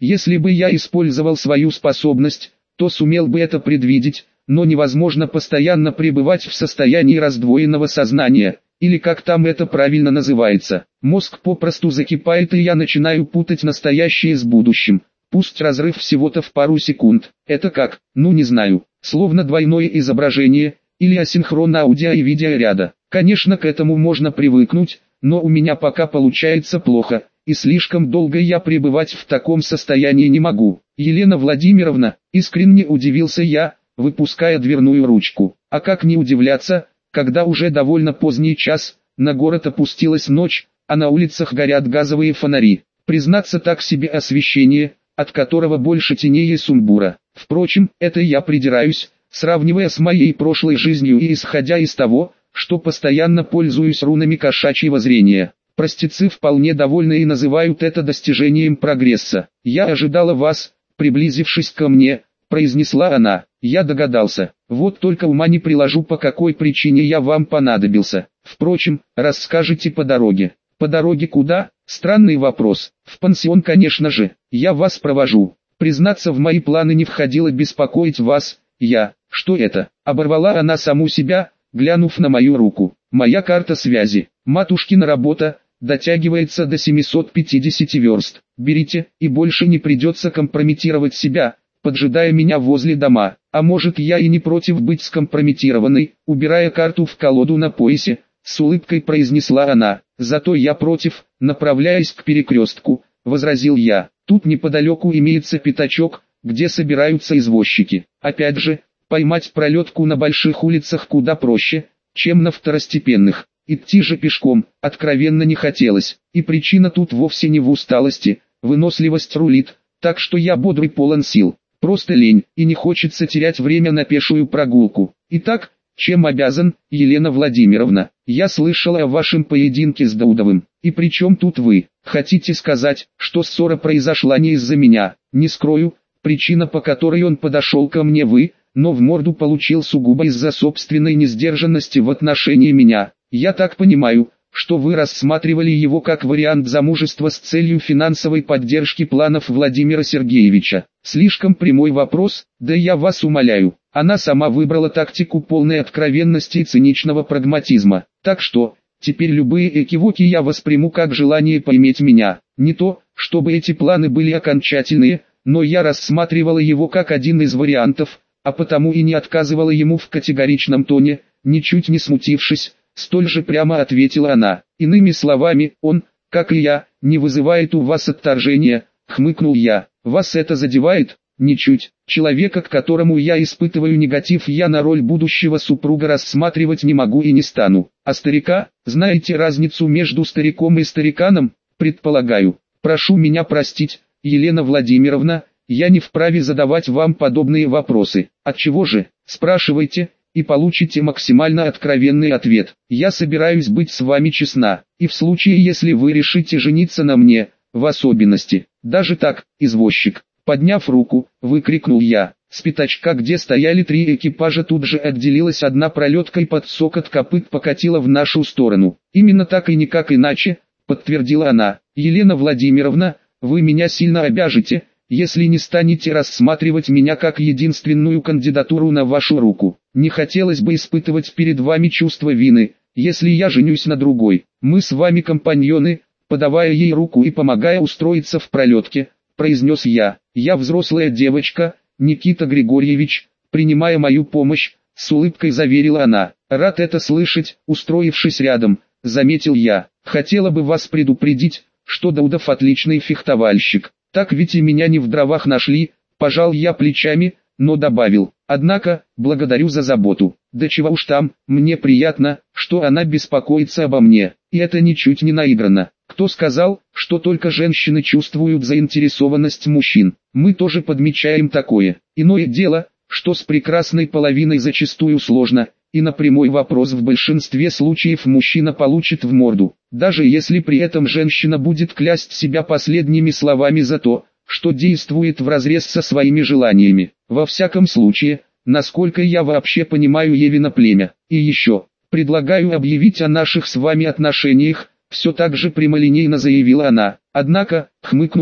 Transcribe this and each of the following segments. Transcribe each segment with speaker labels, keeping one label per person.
Speaker 1: Если бы я использовал свою способность, то сумел бы это предвидеть, но невозможно постоянно пребывать в состоянии раздвоенного сознания, или как там это правильно называется. Мозг попросту закипает, и я начинаю путать настоящее с будущим. Пусть разрыв всего-то в пару секунд. Это как? Ну не знаю. Словно двойное изображение, или асинхрон аудио и видеоряда. Конечно, к этому можно привыкнуть, но у меня пока получается плохо, и слишком долго я пребывать в таком состоянии не могу. Елена Владимировна, искренне удивился я, выпуская дверную ручку. А как не удивляться, когда уже довольно поздний час, на город опустилась ночь, а на улицах горят газовые фонари. Признаться, так себе освещение, от которого больше теней и сумбура. Впрочем, это я придираюсь, сравнивая с моей прошлой жизнью и исходя из того, что постоянно пользуюсь рунами кошачьего зрения. Простецы вполне довольны и называют это достижением прогресса. «Я ожидала вас», приблизившись ко мне, произнесла она. Я догадался, вот только ума не приложу, по какой причине я вам понадобился. Впрочем, расскажите по дороге. По дороге куда? Странный вопрос. В пансион, конечно же. Я вас провожу. Признаться, в мои планы не входило беспокоить вас. Что это? Оборвала она саму себя, глянув на мою руку. Моя карта связи. Матушкина работа дотягивается до 750 верст. Берите, и больше не придется компрометировать себя, поджидая меня возле дома. А может, я и не против быть скомпрометированной, убирая карту в колоду на поясе, с улыбкой произнесла она. Зато я против, направляясь к перекрестку, возразил я. Тут неподалеку имеется пятачок, где собираются извозчики. Опять же, поймать пролетку на больших улицах куда проще, чем на второстепенных. Идти же пешком, откровенно не хотелось, и причина тут вовсе не в усталости, выносливость рулит, так что я бодрый, полон сил. Просто лень, и не хочется терять время на пешую прогулку. Итак, чем обязан, Елена Владимировна? Я слышала о вашем поединке с Даудовым. И при чем тут вы? Хотите сказать, что ссора произошла не из-за меня? Не скрою, причина, по которой он подошел ко мне, вы, но в морду получил сугубо из-за собственной несдержанности в отношении меня. Я так понимаю, что вы рассматривали его как вариант замужества с целью финансовой поддержки планов Владимира Сергеевича. Слишком прямой вопрос, да я вас умоляю. Она сама выбрала тактику полной откровенности и циничного прагматизма. Так что, теперь любые экивоки я восприму как желание поиметь меня. Не то, чтобы эти планы были окончательные, но я рассматривала его как один из вариантов, а потому и не отказывала ему в категоричном тоне, ничуть не смутившись. Столь же прямо ответила она. Иными словами, он, как и я, не вызывает у вас отторжения, хмыкнул я. Вас это задевает? Ничуть. Человека, к которому я испытываю негатив, я на роль будущего супруга рассматривать не могу и не стану. А старика, знаете разницу между стариком и стариканом? Предполагаю. Прошу меня простить, Елена Владимировна, я не вправе задавать вам подобные вопросы. Отчего же? Спрашивайте, и получите максимально откровенный ответ. Я собираюсь быть с вами честна, и в случае, если вы решите жениться на мне, в особенности. Даже так, извозчик. Подняв руку, выкрикнул я. С пятачка, где стояли 3 экипажа, тут же отделилась одна пролетка и под цокот копыт покатила в нашу сторону. Именно так и никак иначе, подтвердила она. Елена Владимировна, вы меня сильно обяжете, если не станете рассматривать меня как единственную кандидатуру на вашу руку. Не хотелось бы испытывать перед вами чувство вины, если я женюсь на другой. Мы с вами компаньоны, подавая ей руку и помогая устроиться в пролетке, произнес я. Я взрослая девочка, Никита Григорьевич, принимая мою помощь, с улыбкой заверила она. Рад это слышать, устроившись рядом, заметил я. Хотела бы вас предупредить, что Даудов отличный фехтовальщик. Так ведь и меня не в дровах нашли, пожал я плечами, но добавил. Однако, благодарю за заботу. Да чего уж там, мне приятно, что она беспокоится обо мне, и это ничуть не наигранно. Кто сказал, что только женщины чувствуют заинтересованность мужчин? Мы тоже подмечаем такое. Иное дело, что с прекрасной половиной зачастую сложно, и на прямой вопрос в большинстве случаев мужчина получит в морду, даже если при этом женщина будет клясть себя последними словами за то, что действует вразрез со своими желаниями. Во всяком случае, насколько я вообще понимаю Евино племя. И еще, предлагаю объявить о наших с вами отношениях, все так же прямолинейно заявила она. Однако, хмыкнул я,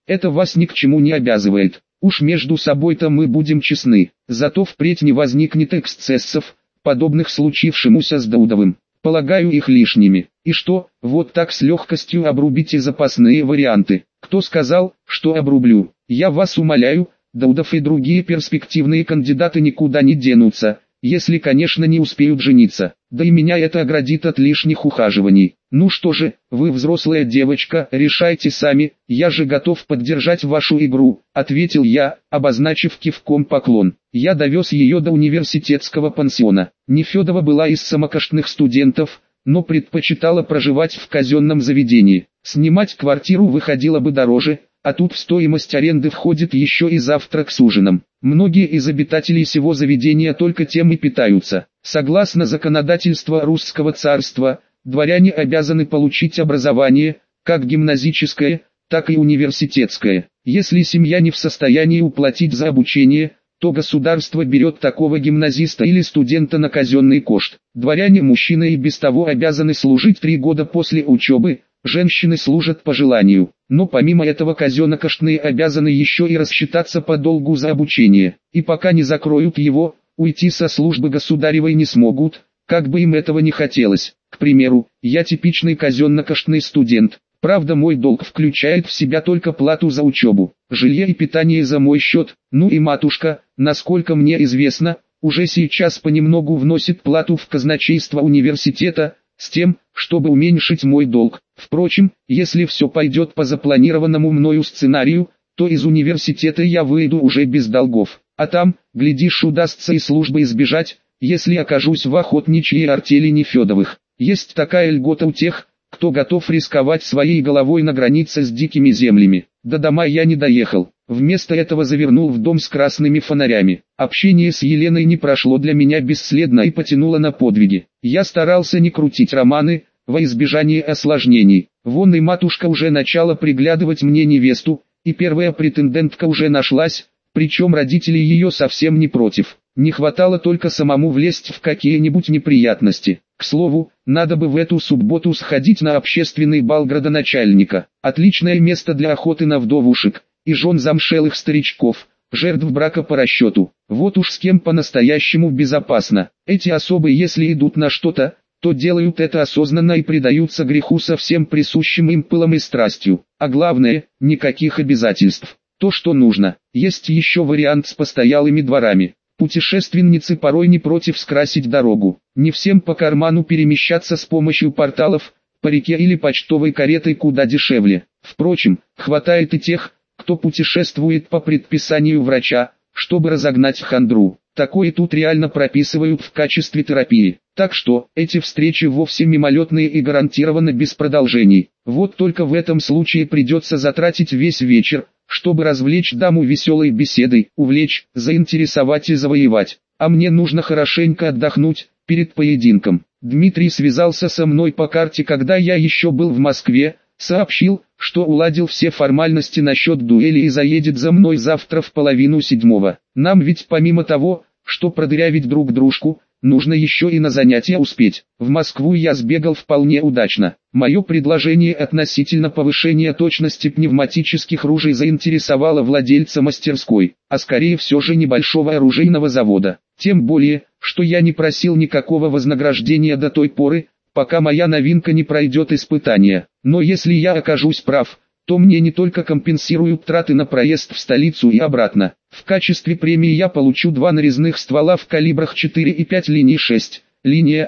Speaker 1: Это вас ни к чему не обязывает. Уж между собой-то мы будем честны. Зато впредь не возникнет эксцессов, подобных случившемуся с Даудовым. Полагаю их лишними. И что, вот так с легкостью обрубите запасные варианты? Кто сказал, что обрублю? Я вас умоляю, Даудов и другие перспективные кандидаты никуда не денутся, если, конечно, не успеют жениться. Да и меня это оградит от лишних ухаживаний. Ну что же, вы взрослая девочка, решайте сами, я же готов поддержать вашу игру, ответил я, обозначив кивком поклон. Я довез ее до университетского пансиона. Нефедова была из самокошных студентов, но предпочитала проживать в казенном заведении. Снимать квартиру выходило бы дороже, а тут в стоимость аренды входит еще и завтрак с ужином. Многие из обитателей сего заведения только тем и питаются. Согласно законодательству русского царства, дворяне обязаны получить образование, как гимназическое, так и университетское. Если семья не в состоянии уплатить за обучение, то государство берет такого гимназиста или студента на казенный кошт. Дворяне-мужчины и без того обязаны служить 3 года после учебы, женщины служат по желанию. Но помимо этого казенно-коштные обязаны еще и рассчитаться по долгу за обучение. И пока не закроют его, уйти со службы государевой не смогут, как бы им этого не хотелось. К примеру, я типичный казенно-коштный студент. Правда, мой долг включает в себя только плату за учебу, жилье и питание за мой счет. Ну и матушка, насколько мне известно, уже сейчас понемногу вносит плату в казначейство университета, с тем, чтобы уменьшить мой долг. Впрочем, если все пойдет по запланированному мною сценарию, то из университета я выйду уже без долгов. А там, глядишь, удастся и службы избежать, если окажусь в охотничьей артели Нефедовых. Есть такая льгота у тех, кто готов рисковать своей головой на границе с дикими землями. До дома я не доехал. Вместо этого завернул в дом с красными фонарями. Общение с Еленой не прошло для меня бесследно и потянуло на подвиги. Я старался не крутить романы, во избежание осложнений. Вон и матушка уже начала приглядывать мне невесту, и первая претендентка уже нашлась, причем родители ее совсем не против. Не хватало только самому влезть в какие-нибудь неприятности. К слову, надо бы в эту субботу сходить на общественный бал градоначальника. Отличное место для охоты на вдовушек и жен замшелых старичков, жертв брака по расчету. Вот уж с кем по-настоящему безопасно. Эти особы, если идут на что-то, то делают это осознанно и предаются греху со всем присущим им пылом и страстью. А главное, никаких обязательств. То, что нужно. Есть еще вариант с постоялыми дворами. Путешественницы порой не против скрасить дорогу. Не всем по карману перемещаться с помощью порталов, по реке или почтовой каретой куда дешевле. Впрочем, хватает и тех, кто путешествует по предписанию врача, чтобы разогнать хандру. Такое тут реально прописывают в качестве терапии. Так что, эти встречи вовсе мимолетные и гарантированно без продолжений. Вот только в этом случае придется затратить весь вечер, чтобы развлечь даму веселой беседой, увлечь, заинтересовать и завоевать. А мне нужно хорошенько отдохнуть перед поединком. Дмитрий связался со мной по карте, когда я еще был в Москве, сообщил, что уладил все формальности насчет дуэли и заедет за мной завтра в 6:30. Нам ведь помимо того, что продырявить друг дружку, нужно еще и на занятия успеть. В Москву я сбегал вполне удачно. Мое предложение относительно повышения точности пневматических ружей заинтересовало владельца мастерской, а скорее все же небольшого оружейного завода. Тем более, что я не просил никакого вознаграждения до той поры, пока моя новинка не пройдет испытания. Но если я окажусь прав, то мне не только компенсируют траты на проезд в столицу и обратно. В качестве премии я получу 2 нарезных ствола в калибрах 4 и 5 линий 6, линия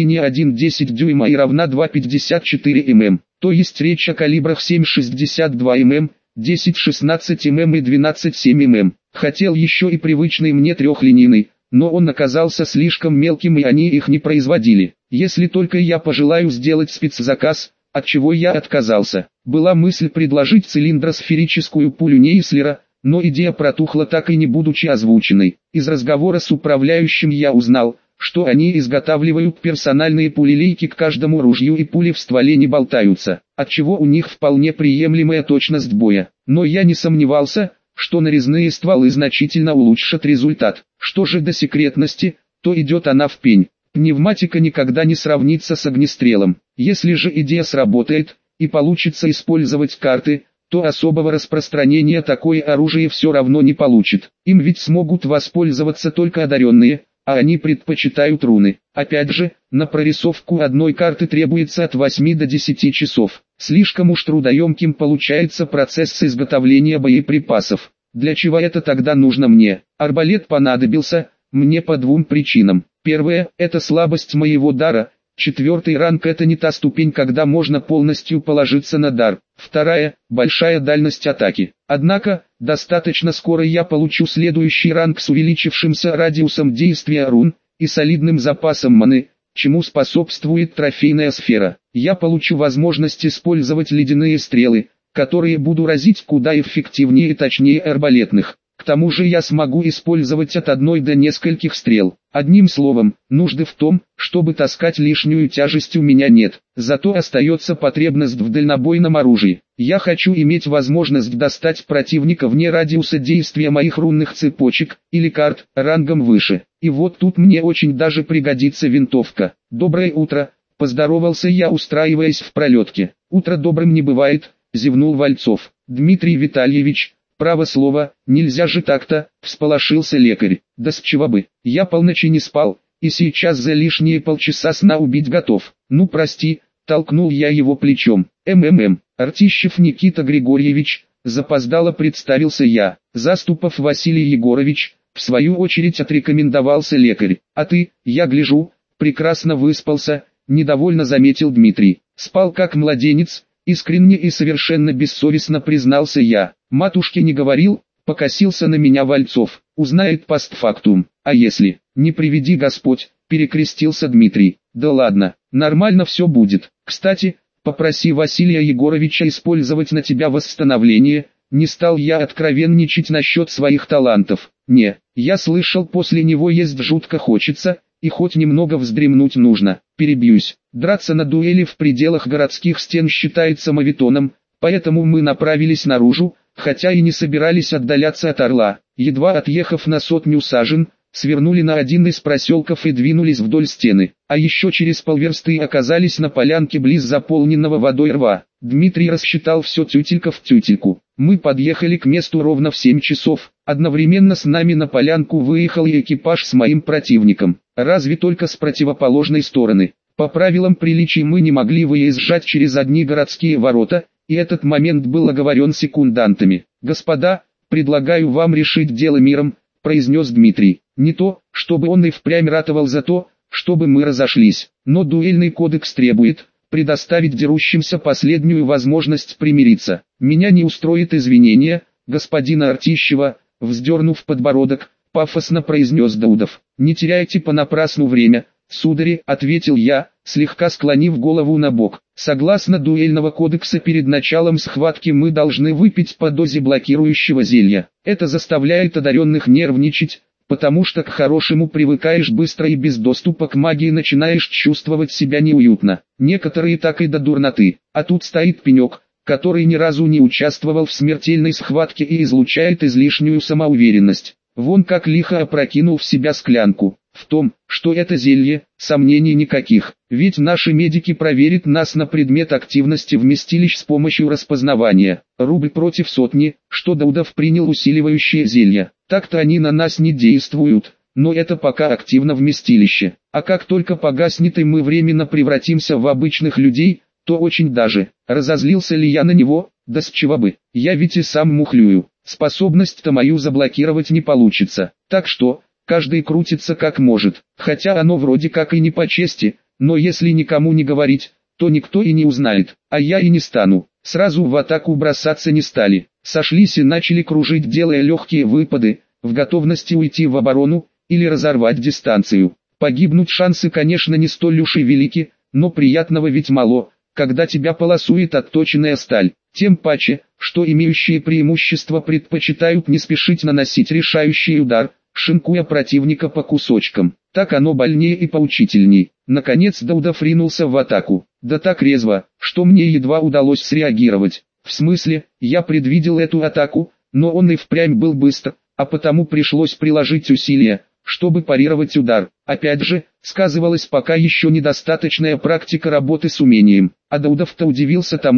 Speaker 1: 1 10 дюйма и равна 2,54 мм. То есть речь о калибрах 7,62 мм, 10-16 мм и 12,7 мм. Хотел еще и привычный мне трехлинейный, но он оказался слишком мелким и они их не производили. Если только я пожелаю сделать спецзаказ, от чего я отказался. Была мысль предложить цилиндросферическую пулю Нейслера, но идея протухла так и не будучи озвученной. Из разговора с управляющим я узнал, что они изготавливают персональные пулелейки к каждому ружью и пули в стволе не болтаются, отчего у них вполне приемлемая точность боя. Но я не сомневался, что нарезные стволы значительно улучшат результат. Что же до секретности, то идет она в пень. Пневматика никогда не сравнится с огнестрелом. Если же идея сработает, и получится использовать карты, то особого распространения такое оружие все равно не получит. Им ведь смогут воспользоваться только одаренные, а они предпочитают руны. Опять же, на прорисовку одной карты требуется от 8 до 10 часов. Слишком уж трудоемким получается процесс изготовления боеприпасов. Для чего это тогда нужно мне? Арбалет понадобился мне по двум причинам. Первая – это слабость моего дара. 4-й ранг – это не та ступень, когда можно полностью положиться на дар. Вторая – большая дальность атаки. Однако, достаточно скоро я получу следующий ранг с увеличившимся радиусом действия рун и солидным запасом маны, чему способствует трофейная сфера. Я получу возможность использовать ледяные стрелы, которые буду разить куда эффективнее и точнее арбалетных. К тому же я смогу использовать от одной до нескольких стрел. Одним словом, нужды в том, чтобы таскать лишнюю тяжесть у меня нет. Зато остается потребность в дальнобойном оружии. Я хочу иметь возможность достать противника вне радиуса действия моих рунных цепочек или карт рангом выше. И вот тут мне очень даже пригодится винтовка. «Доброе утро», – поздоровался я, устраиваясь в пролетке. «Утро добрым не бывает», – зевнул Вальцов. «Дмитрий Витальевич, право слово, нельзя же так-то», – всполошился лекарь. «Да с чего бы, я полночи не спал, и сейчас за лишние полчаса сна убить готов». «Ну прости», – толкнул я его плечом. Артищев Никита Григорьевич», – запоздало представился я. «Заступов Василий Егорович», – в свою очередь отрекомендовался лекарь. «А ты, я гляжу, прекрасно выспался», – недовольно заметил Дмитрий. «Спал как младенец», – искренне и совершенно бессовестно признался я. «Матушке не говорил», – покосился на меня Вальцов. «Узнает постфактум. А если, не приведи Господь», – перекрестился Дмитрий. «Да ладно, нормально все будет. Кстати, попроси Василия Егоровича использовать на тебя восстановление». Не стал я откровенничать насчет своих талантов. Не, я слышал, после него есть жутко хочется, и хоть немного вздремнуть нужно. Перебьюсь. Драться на дуэли в пределах городских стен считается моветоном, поэтому мы направились наружу, хотя и не собирались отдаляться от Орла. Едва отъехав на 100 сажен, свернули на один из проселков и двинулись вдоль стены. А еще через полверсты оказались на полянке близ заполненного водой рва. Дмитрий рассчитал все тютелька в тютельку. Мы подъехали к месту ровно в 7 часов. Одновременно с нами на полянку выехал и экипаж с моим противником. Разве только с противоположной стороны. По правилам приличий мы не могли выезжать через одни городские ворота, и этот момент был оговорен секундантами. «Господа, предлагаю вам решить дело миром», – произнес Дмитрий. Не то, чтобы он и впрямь ратовал за то, чтобы мы разошлись, но дуэльный кодекс требует предоставить дерущимся последнюю возможность примириться. «Меня не устроит извинения, господина Артищева», – вздернув подбородок, пафосно произнес Даудов. «Не теряйте понапрасну время, судари», – ответил я, слегка склонив голову на бок. «Согласно дуэльного кодекса, перед началом схватки мы должны выпить по дозе блокирующего зелья. Это заставляет одаренных нервничать, потому что к хорошему привыкаешь быстро и без доступа к магии начинаешь чувствовать себя неуютно. Некоторые так и до дурноты. А тут стоит пенек, который ни разу не участвовал в смертельной схватке и излучает излишнюю самоуверенность. Вон как лихо опрокинул в себя склянку. В том, что это зелье, сомнений никаких, ведь наши медики проверят нас на предмет активности вместилищ с помощью распознавания. Рубль против сотни, что Даудов принял усиливающее зелье. Так-то они на нас не действуют, но это пока активно вместилище. А как только погаснет и мы временно превратимся в обычных людей, то очень даже. Разозлился ли я на него? Да с чего бы, я ведь и сам мухлюю. Способность-то мою заблокировать не получится, так что каждый крутится как может, хотя оно вроде как и не по чести, но если никому не говорить, то никто и не узнает, а я и не стану. Сразу в атаку бросаться не стали, сошлись и начали кружить, делая легкие выпады, в готовности уйти в оборону, или разорвать дистанцию. Погибнуть шансы, конечно, не столь уж и велики, но приятного ведь мало, когда тебя полосует отточенная сталь. Тем паче, что имеющие преимущество предпочитают не спешить наносить решающий удар, шинкуя противника по кусочкам. Так оно больнее и поучительней. Наконец Даудов ринулся в атаку. Да так резво, что мне едва удалось среагировать. В смысле, я предвидел эту атаку, но он и впрямь был быстр, а потому пришлось приложить усилия, чтобы парировать удар. Опять же, сказывалась пока еще недостаточная практика работы с умением. А Даудов-то удивился тому,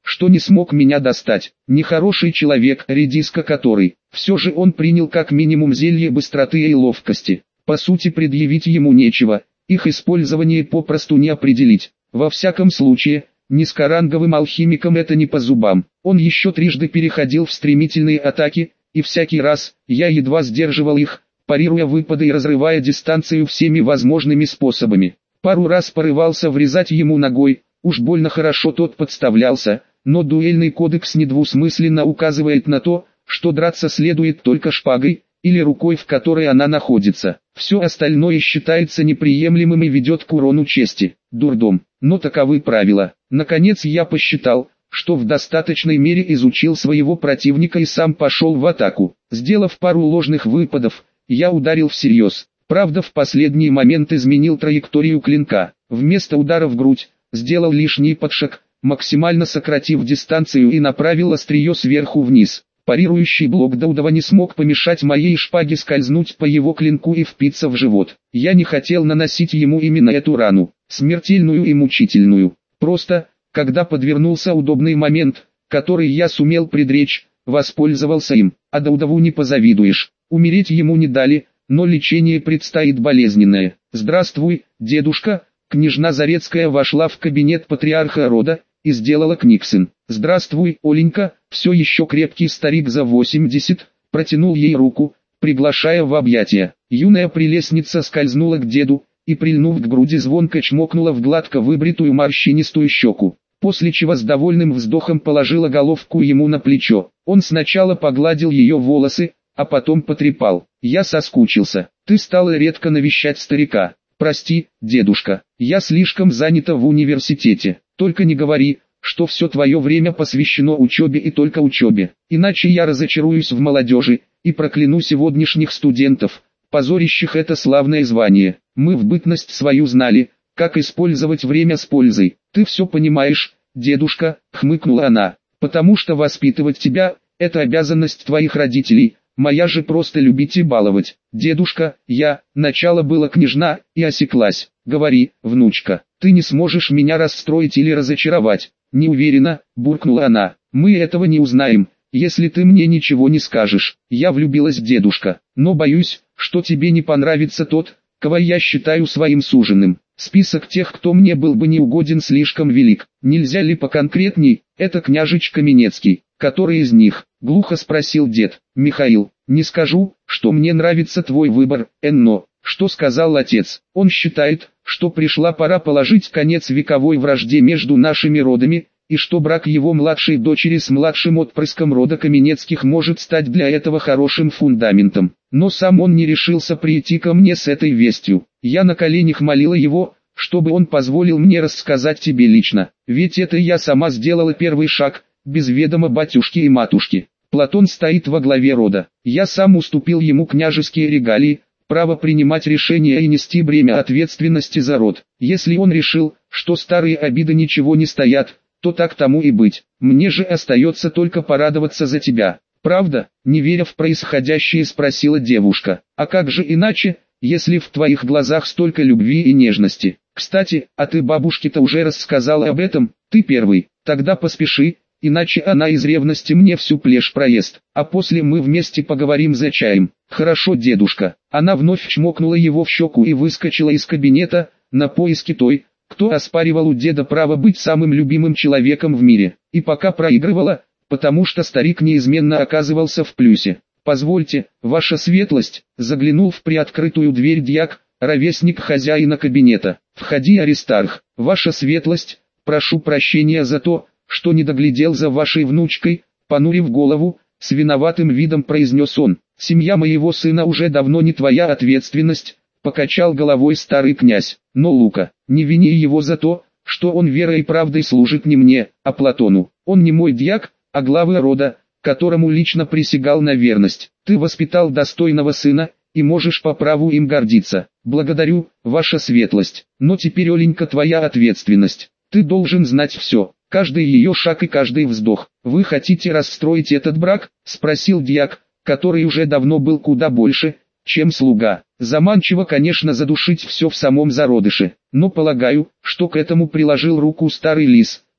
Speaker 1: что не смог меня достать. Нехороший человек, редиска который. Все же он принял как минимум зелье быстроты и ловкости. По сути предъявить ему нечего, их использование попросту не определить. Во всяком случае, низкоранговым алхимикам это не по зубам. Он еще трижды переходил в стремительные атаки, и всякий раз, я едва сдерживал их, парируя выпады и разрывая дистанцию всеми возможными способами. Пару раз порывался врезать ему ногой, уж больно хорошо тот подставлялся, но дуэльный кодекс недвусмысленно указывает на то, что драться следует только шпагой, или рукой, в которой она находится. Все остальное считается неприемлемым и ведет к урону чести. Дурдом, но таковы правила. Наконец я посчитал, что в достаточной мере изучил своего противника и сам пошел в атаку. Сделав пару ложных выпадов, я ударил всерьез. Правда, в последний момент изменил траекторию клинка. Вместо удара в грудь, сделал лишний подшаг, максимально сократив дистанцию и направил острие сверху вниз. Парирующий блок Даудова не смог помешать моей шпаге скользнуть по его клинку и впиться в живот. Я не хотел наносить ему именно эту рану, смертельную и мучительную. Просто, когда подвернулся удобный момент, который я сумел предречь, воспользовался им. А Даудову не позавидуешь. Умереть ему не дали, но лечение предстоит болезненное. «Здравствуй, дедушка!» Княжна Зарецкая вошла в кабинет патриарха рода и сделала книксон. «Здравствуй, Оленька!» Все еще крепкий старик за 80, протянул ей руку, приглашая в объятия. Юная прелестница скользнула к деду и, прильнув к груди, звонко чмокнула в гладко выбритую морщинистую щеку, после чего с довольным вздохом положила головку ему на плечо. Он сначала погладил ее волосы, а потом потрепал. «Я соскучился. Ты стала редко навещать старика. Прости, дедушка, я слишком занята в университете. Только не говори, что все твое время посвящено учебе и только учебе. Иначе я разочаруюсь в молодежи и прокляну сегодняшних студентов, позорящих это славное звание. Мы в бытность свою знали, как использовать время с пользой. Ты все понимаешь, дедушка», — хмыкнула она, «потому что воспитывать тебя — это обязанность твоих родителей. Моя же просто любить и баловать. Дедушка, начало было княжна, и осеклась. Говори, внучка, ты не сможешь меня расстроить или разочаровать». «Не уверена», — буркнула она. «Мы этого не узнаем, если ты мне ничего не скажешь. Я влюбилась, дедушка, но боюсь, что тебе не понравится тот, кого я считаю своим суженым. Список тех, кто мне был бы неугоден, слишком велик. Нельзя ли поконкретней? Это княжич Каменецкий». «Который из них?» — глухо спросил дед. «Михаил, не скажу, что мне нравится твой выбор, но...» «Что сказал отец? Он считает, что пришла пора положить конец вековой вражде между нашими родами, и что брак его младшей дочери с младшим отпрыском рода Каменецких может стать для этого хорошим фундаментом. Но сам он не решился прийти ко мне с этой вестью. Я на коленях молила его, чтобы он позволил мне рассказать тебе лично. Ведь это я сама сделала первый шаг, без ведома батюшки и матушки. Платон стоит во главе рода. Я сам уступил ему княжеские регалии, право принимать решения и нести бремя ответственности за род. Если он решил, что старые обиды ничего не стоят, то так тому и быть. Мне же остается только порадоваться за тебя. Правда?» — не веря в происходящее, спросила девушка. «А как же иначе, если в твоих глазах столько любви и нежности? Кстати, а ты бабушке-то уже рассказала об этом? Ты первый. Тогда поспеши, иначе она из ревности мне всю плешь проест, а после мы вместе поговорим за чаем». «Хорошо, дедушка». Она вновь чмокнула его в щеку и выскочила из кабинета, на поиски той, кто оспаривал у деда право быть самым любимым человеком в мире, и пока проигрывала, потому что старик неизменно оказывался в плюсе. «Позвольте, ваша светлость», — заглянул в приоткрытую дверь дьяк, ровесник хозяина кабинета. «Входи, Аристарх. Ваша светлость, прошу прощения за то, что не доглядел за вашей внучкой», — понурив голову, с виноватым видом произнес он. «Семья моего сына уже давно не твоя ответственность», — покачал головой старый князь. «Но, Лука, не вини его за то, что он верой и правдой служит не мне, а Платону. Он не мой дьяк, а глава рода, которому лично присягал на верность. Ты воспитал достойного сына, и можешь по праву им гордиться. Благодарю, ваша светлость. Но теперь, Оленька, твоя ответственность. Ты должен знать все, каждый ее шаг и каждый вздох. Вы хотите расстроить этот брак?» — спросил дьяк, который уже давно был куда больше, чем слуга. Заманчиво, конечно, задушить все в самом зародыше, но полагаю, что к этому приложил руку старый лис,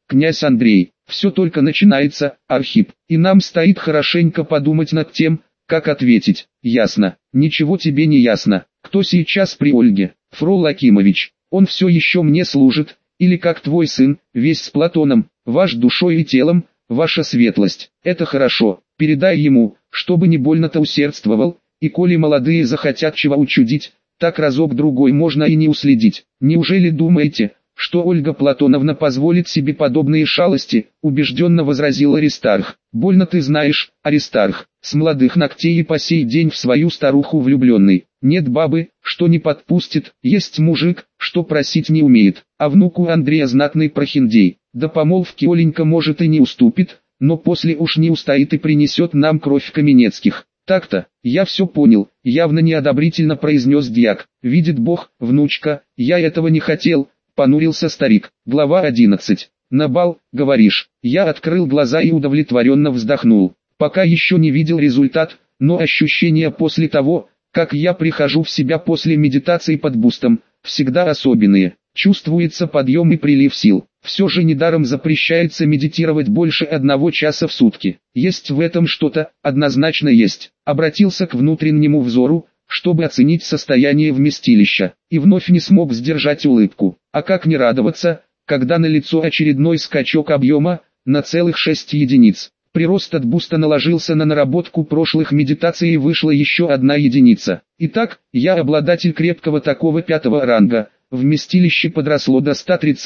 Speaker 1: князь Андрей, все только начинается, Архип, и нам стоит хорошенько подумать над тем, как ответить. Ясно, ничего тебе не ясно. Кто сейчас при Ольге? Фрол Акимович, он все еще мне служит, или как твой сын, весь с Платоном, ваш душой и телом, ваша светлость. Это хорошо, передай ему, чтобы не больно-то усердствовал, и коли молодые захотят чего учудить, так разок-другой можно и не уследить. Неужели думаете, что Ольга Платоновна позволит себе подобные шалости, убежденно возразил Аристарх. Больно ты знаешь, Аристарх, с молодых ногтей и по сей день в свою старуху влюбленный. Нет бабы, что не подпустит, есть мужик, что просить не умеет, а внуку Андрея знатный прохиндей. До помолвки Оленька может и не уступит, но после уж не устоит и принесет нам кровь Каменецких. Так-то, я все понял, явно неодобрительно произнес дьяк. Видит Бог, внучка, я этого не хотел, понурился старик. Глава 11. На бал, говоришь. Я открыл глаза и удовлетворенно вздохнул. Пока еще не видел результат, но ощущения после того, как я прихожу в себя после медитации под бустом, всегда особенные. Чувствуется подъем и прилив сил. Все же недаром запрещается медитировать больше 1 часа в сутки. Есть в этом что-то, однозначно есть. Обратился к внутреннему взору, чтобы оценить состояние вместилища, и вновь не смог сдержать улыбку. А как не радоваться, когда на лицо очередной скачок объема, на целых 6 единиц. Прирост от буста наложился на наработку прошлых медитаций и вышла еще 1 единица. Итак, я обладатель крепкого такого 5-го ранга. Вместилище подросло до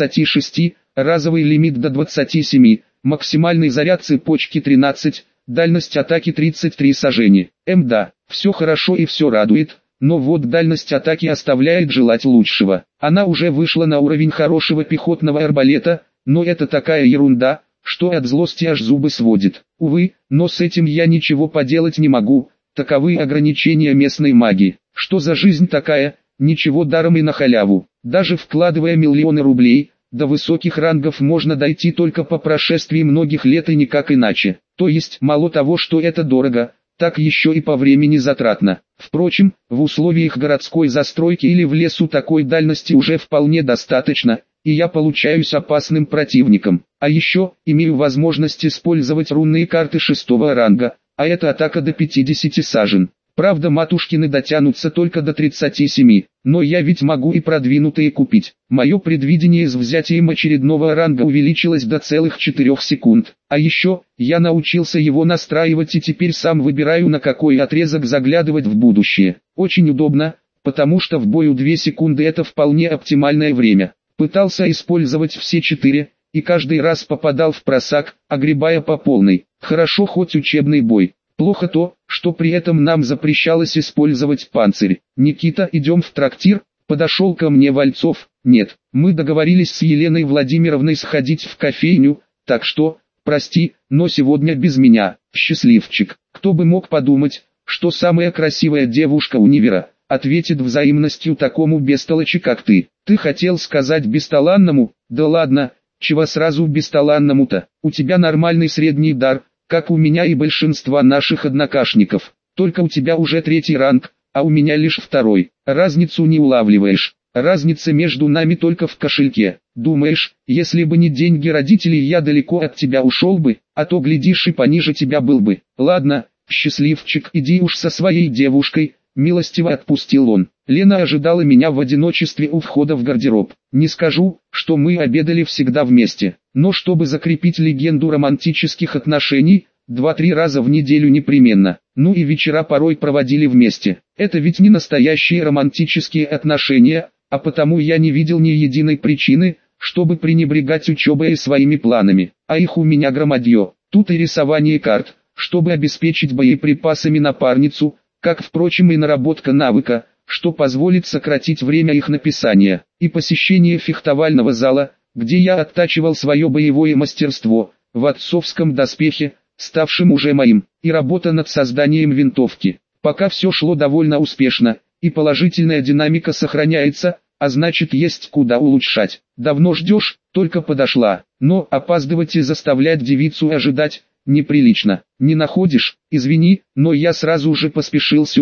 Speaker 1: 136, разовый лимит до 27, максимальный заряд цепочки 13, дальность атаки 33 сажени. Да, все хорошо и все радует, но вот дальность атаки оставляет желать лучшего. Она уже вышла на уровень хорошего пехотного арбалета, но это такая ерунда, что от злости аж зубы сводит. Увы, но с этим я ничего поделать не могу, таковы ограничения местной магии. Что за жизнь такая? Ничего даром и на халяву. Даже вкладывая миллионы рублей, до высоких рангов можно дойти только по прошествии многих лет и никак иначе. То есть, мало того, что это дорого, так еще и по времени затратно. Впрочем, в условиях городской застройки или в лесу такой дальности уже вполне достаточно, и я получаюсь опасным противником. А еще, имею возможность использовать рунные карты 6-го ранга, а это атака до 50 сажен. Правда, матушкины дотянутся только до 37, но я ведь могу и продвинутые купить. Мое предвидение с взятием очередного ранга увеличилось до целых 4 секунд. А еще, я научился его настраивать и теперь сам выбираю, на какой отрезок заглядывать в будущее. Очень удобно, потому что в бою 2 секунды это вполне оптимальное время. Пытался использовать все 4, и каждый раз попадал в просак, огребая по полной. Хорошо хоть учебный бой. Плохо то, что при этом нам запрещалось использовать панцирь. «Никита, идем в трактир?» Подошел ко мне Вальцов. «Нет, мы договорились с Еленой Владимировной сходить в кофейню, так что, прости, но сегодня без меня, счастливчик. Кто бы мог подумать, что самая красивая девушка универа ответит взаимностью такому бестолочи, как ты. Ты хотел сказать бесталанному? Да ладно, чего сразу бесталанному-то? У тебя нормальный средний дар, как у меня и большинства наших однокашников. Только у тебя уже 3-й ранг, а у меня лишь 2-й. Разницу не улавливаешь. Разница между нами только в кошельке. Думаешь, если бы не деньги родителей, я далеко от тебя ушел бы, а то глядишь и пониже тебя был бы. Ладно, счастливчик, иди уж со своей девушкой, милостиво отпустил он. Лена ожидала меня в одиночестве у входа в гардероб. Не скажу, что мы обедали всегда вместе, но чтобы закрепить легенду романтических отношений, 2-3 раза в неделю непременно. Ну и вечера порой проводили вместе. Это ведь не настоящие романтические отношения, а потому я не видел ни единой причины, чтобы пренебрегать учебой и своими планами. А их у меня громадье. Тут и рисование карт, чтобы обеспечить боеприпасами напарницу, как впрочем и наработка навыка, что позволит сократить время их написания, и посещение фехтовального зала, где я оттачивал свое боевое мастерство, в отцовском доспехе, ставшим уже моим, и работа над созданием винтовки. Пока все шло довольно успешно, и положительная динамика сохраняется, а значит есть куда улучшать. Давно ждешь, только подошла, но опаздывать и заставлять девицу ожидать, неприлично. Не находишь? Извини, но я сразу же поспешил сюда.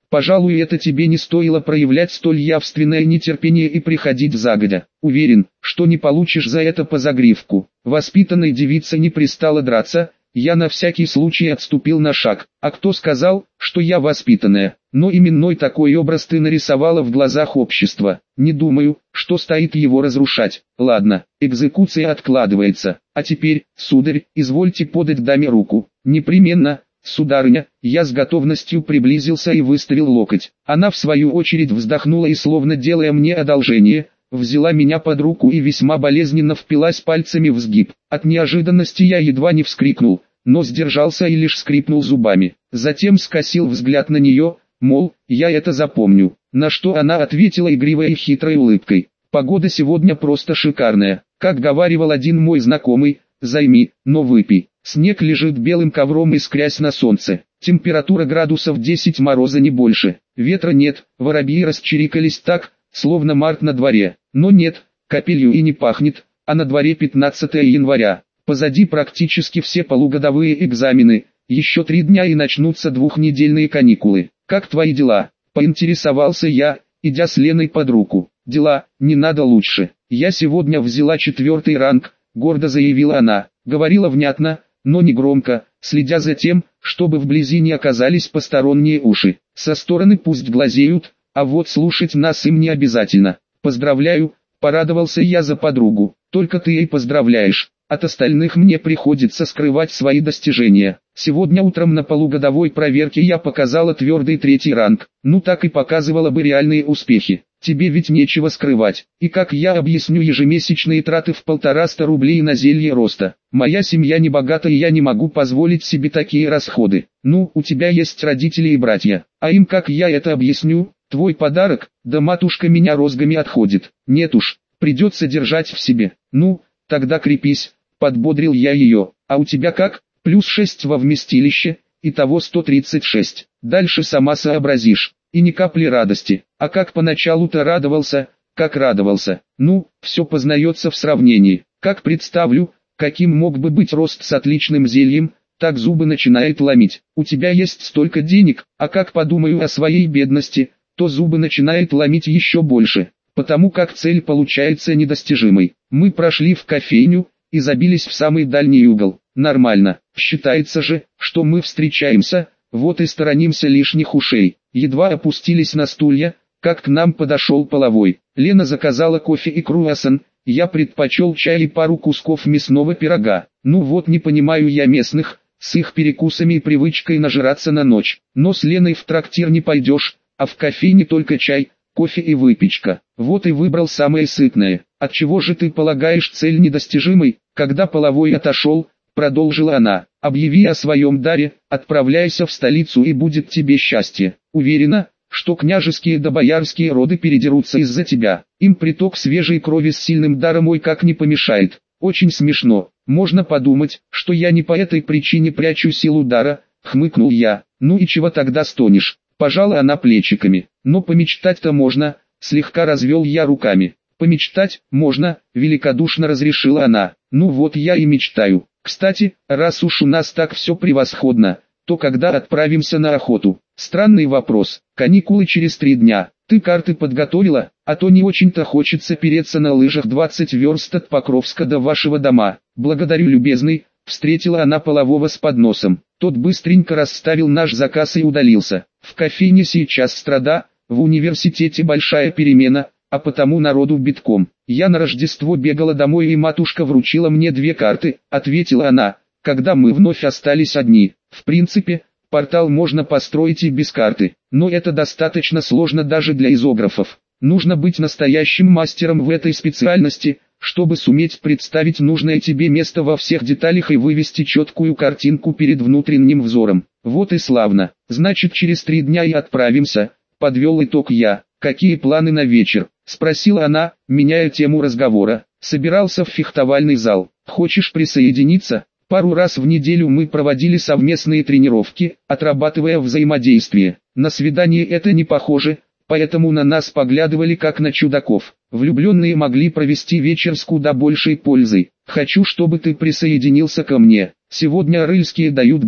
Speaker 1: Пожалуй, это тебе не стоило проявлять столь явственное нетерпение и приходить загодя. Уверен, что не получишь за это по загривку. Воспитанной девице не пристало драться, я на всякий случай отступил на шаг. А кто сказал, что я воспитанная? Но именной такой образ ты нарисовала в глазах общества. Не думаю, что стоит его разрушать. Ладно, экзекуция откладывается. А теперь, сударь, извольте подать даме руку. Непременно. Сударыня, я с готовностью приблизился и выставил локоть. Она в свою очередь вздохнула и, словно делая мне одолжение, взяла меня под руку и весьма болезненно впилась пальцами в сгиб. От неожиданности я едва не вскрикнул, но сдержался и лишь скрипнул зубами. Затем скосил взгляд на нее, мол, я это запомню. На что она ответила игривой и хитрой улыбкой. Погода сегодня просто шикарная. Как говаривал один мой знакомый, займи, но выпей. Снег лежит белым ковром, искрясь на солнце. Температура градусов 10 мороза не больше. Ветра нет, воробьи расчирикались так, словно март на дворе. Но нет, капелью и не пахнет, а на дворе 15 января. Позади практически все полугодовые экзамены. Еще 3 дня и начнутся двухнедельные каникулы. Как твои дела? Поинтересовался я, идя с Леной под руку. Дела, не надо лучше. Я сегодня взяла 4-й ранг, гордо заявила она. Говорила внятно, но не громко, следя за тем, чтобы вблизи не оказались посторонние уши. Со стороны пусть глазеют, а вот слушать нас им не обязательно. Поздравляю, порадовался я за подругу. Только ты и поздравляешь. От остальных мне приходится скрывать свои достижения. Сегодня утром на полугодовой проверке я показала твердый 3-й ранг. Ну так и показывала бы реальные успехи. Тебе ведь нечего скрывать. И как я объясню ежемесячные траты в 150 рублей на зелье роста? Моя семья не богата, и я не могу позволить себе такие расходы. Ну, у тебя есть родители и братья. А им как я это объясню? Твой подарок? Да матушка меня розгами отходит. Нет уж, придется держать в себе. Ну, тогда крепись, подбодрил я ее. А у тебя как? +6 во вместилище, итого 136. Дальше сама сообразишь. И ни капли радости. А как поначалу-то радовался, как радовался. Ну, все познается в сравнении. Как представлю, каким мог бы быть рост с отличным зельем, так зубы начинает ломить. У тебя есть столько денег, а как подумаю о своей бедности, то зубы начинает ломить еще больше. Потому как цель получается недостижимой. Мы прошли в кофейню и забились в самый дальний угол. Нормально. Считается же, что мы встречаемся, вот и сторонимся лишних ушей. Едва опустились на стулья, как к нам подошел половой. Лена заказала кофе и круассан, я предпочел чай и пару кусков мясного пирога. Ну вот, не понимаю я местных, с их перекусами и привычкой нажираться на ночь. Но с Леной в трактир не пойдешь, а в кофейне только чай, кофе и выпечка. Вот и выбрал самое сытное. Отчего же ты полагаешь цель недостижимой? Когда половой отошел, продолжила она, объяви о своем даре, отправляйся в столицу и будет тебе счастье. Уверена, что княжеские да боярские роды передерутся из-за тебя. Им приток свежей крови с сильным даром ой как не помешает. Очень смешно. Можно подумать, что я не по этой причине прячу силу дара, хмыкнул я. Ну и чего тогда стонешь? Пожала она плечиками. Но помечтать-то можно, слегка развел я руками. Помечтать можно, великодушно разрешила она. Ну вот я и мечтаю. Кстати, раз уж у нас так все превосходно, то когда отправимся на охоту? Странный вопрос. Каникулы через 3 дня. Ты карты подготовила? А то не очень-то хочется переться на лыжах 20 верст от Покровска до вашего дома. Благодарю, любезный, встретила она полового с подносом. Тот быстренько расставил наш заказ и удалился. В кофейне сейчас страда, в университете большая перемена, а потому народу битком. Я на Рождество бегала домой и матушка вручила мне 2 карты, ответила она, когда мы вновь остались одни. В принципе, портал можно построить и без карты, но это достаточно сложно даже для изографов. Нужно быть настоящим мастером в этой специальности, чтобы суметь представить нужное тебе место во всех деталях и вывести четкую картинку перед внутренним взором. Вот и славно. Значит, через 3 дня и отправимся, подвел итог я. Какие планы на вечер? Спросила она, меняя тему разговора. Собирался в фехтовальный зал. Хочешь присоединиться? Пару раз в неделю мы проводили совместные тренировки, отрабатывая взаимодействие. На свидание это не похоже, поэтому на нас поглядывали как на чудаков. Влюбленные могли провести вечер с куда большей пользой. Хочу, чтобы ты присоединился ко мне. Сегодня рыльские дают бал,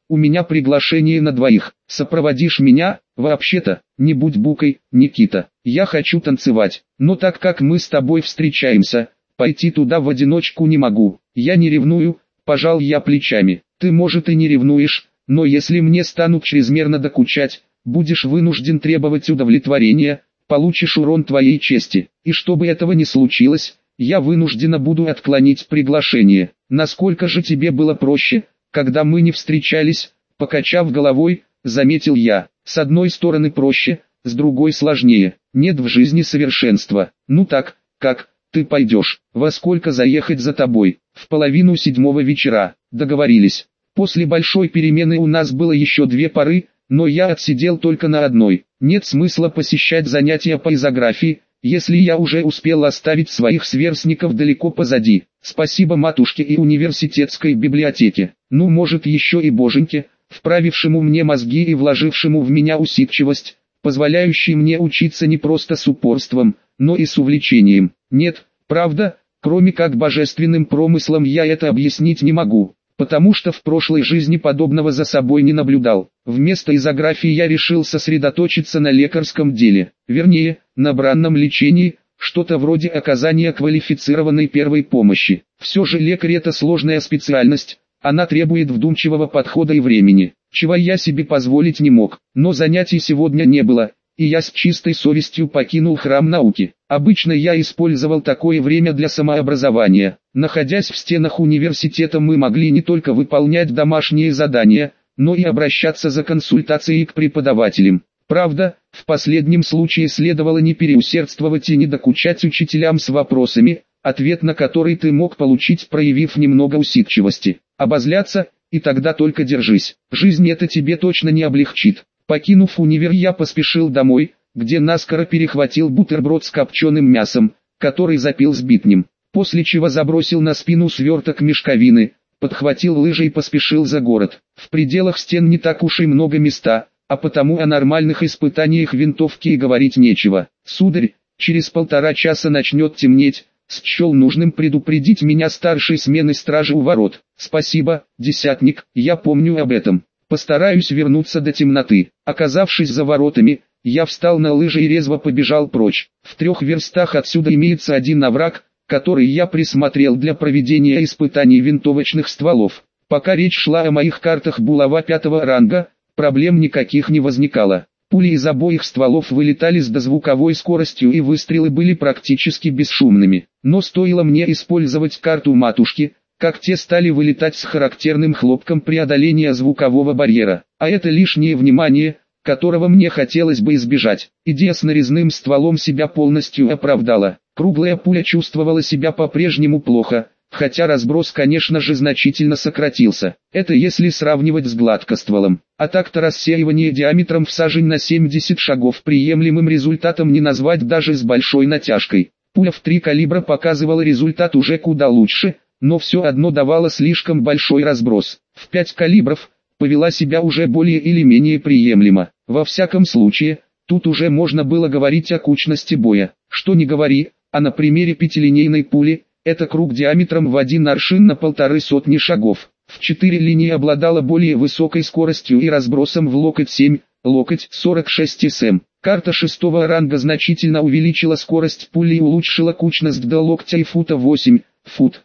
Speaker 1: у меня приглашение на двоих. Сопроводишь меня? Вообще-то, не будь букой, Никита. Я хочу танцевать, но так как мы с тобой встречаемся, пойти туда в одиночку не могу. Я не ревную, пожал я плечами. Ты, может, и не ревнуешь, но если мне станут чрезмерно докучать, будешь вынужден требовать удовлетворения, получишь урон твоей чести. И чтобы этого не случилось, я вынуждена буду отклонить приглашение. Насколько же тебе было проще, когда мы не встречались? Покачав головой, заметил я. С одной стороны проще, с другой сложнее. Нет в жизни совершенства. Ну так, как, ты пойдешь? Во сколько заехать за тобой? В 6:30 вечера. Договорились. После большой перемены у нас было еще 2 пары, но я отсидел только на одной. Нет смысла посещать занятия по изографии, если я уже успел оставить своих сверстников далеко позади. Спасибо матушке и университетской библиотеке. Ну, может, еще и боженьке, вправившему мне мозги и вложившему в меня усидчивость, позволяющей мне учиться не просто с упорством, но и с увлечением. Нет, правда, кроме как божественным промыслом я это объяснить не могу, потому что в прошлой жизни подобного за собой не наблюдал. Вместо изографии я решил сосредоточиться на лекарском деле, вернее, на бранном лечении, что-то вроде оказания квалифицированной первой помощи. Все же лекарь — это сложная специальность, она требует вдумчивого подхода и времени, чего я себе позволить не мог. Но занятий сегодня не было, и я с чистой совестью покинул храм науки. Обычно я использовал такое время для самообразования. Находясь в стенах университета, мы могли не только выполнять домашние задания, но и обращаться за консультацией к преподавателям. Правда, в последнем случае следовало не переусердствовать и не докучать учителям с вопросами, ответ на который ты мог получить, проявив немного усидчивости. Обозляться, и тогда только держись. Жизнь это тебе точно не облегчит. Покинув универ, я поспешил домой, где наскоро перехватил бутерброд с копченым мясом, который запил сбитнем, после чего забросил на спину сверток мешковины, подхватил лыжи и поспешил за город. В пределах стен не так уж и много места, а потому о нормальных испытаниях винтовки и говорить нечего. Сударь, через 1,5 часа начнет темнеть, счел нужным предупредить меня старшей смены стражи у ворот. Спасибо, десятник, я помню об этом. Постараюсь вернуться до темноты. Оказавшись за воротами, я встал на лыжи и резво побежал прочь. В 3 верстах отсюда имеется один овраг, который я присмотрел для проведения испытаний винтовочных стволов. Пока речь шла о моих картах булава 5-го ранга, проблем никаких не возникало. Пули из обоих стволов вылетали с дозвуковой скоростью и выстрелы были практически бесшумными. Но стоило мне использовать карту матушки, как те стали вылетать с характерным хлопком преодоления звукового барьера. А это лишнее внимание, которого мне хотелось бы избежать. Идея с нарезным стволом себя полностью оправдала. Круглая пуля чувствовала себя по-прежнему плохо, хотя разброс, конечно же, значительно сократился. Это если сравнивать с гладкостволом. А так-то рассеивание диаметром в сажень на 70 шагов приемлемым результатом не назвать даже с большой натяжкой. Пуля в 3 калибра показывала результат уже куда лучше, но все одно давала слишком большой разброс. В 5 калибров повела себя уже более или менее приемлемо. Во всяком случае, тут уже можно было говорить о кучности боя. Что ни говори, а на примере 5-линейной пули, это круг диаметром в 1 аршин на 150 шагов. В 4 линии обладала более высокой скоростью и разбросом в локоть 7, локоть 46 см. Карта 6-го ранга значительно увеличила скорость пули и улучшила кучность до локтя и фута 8, фут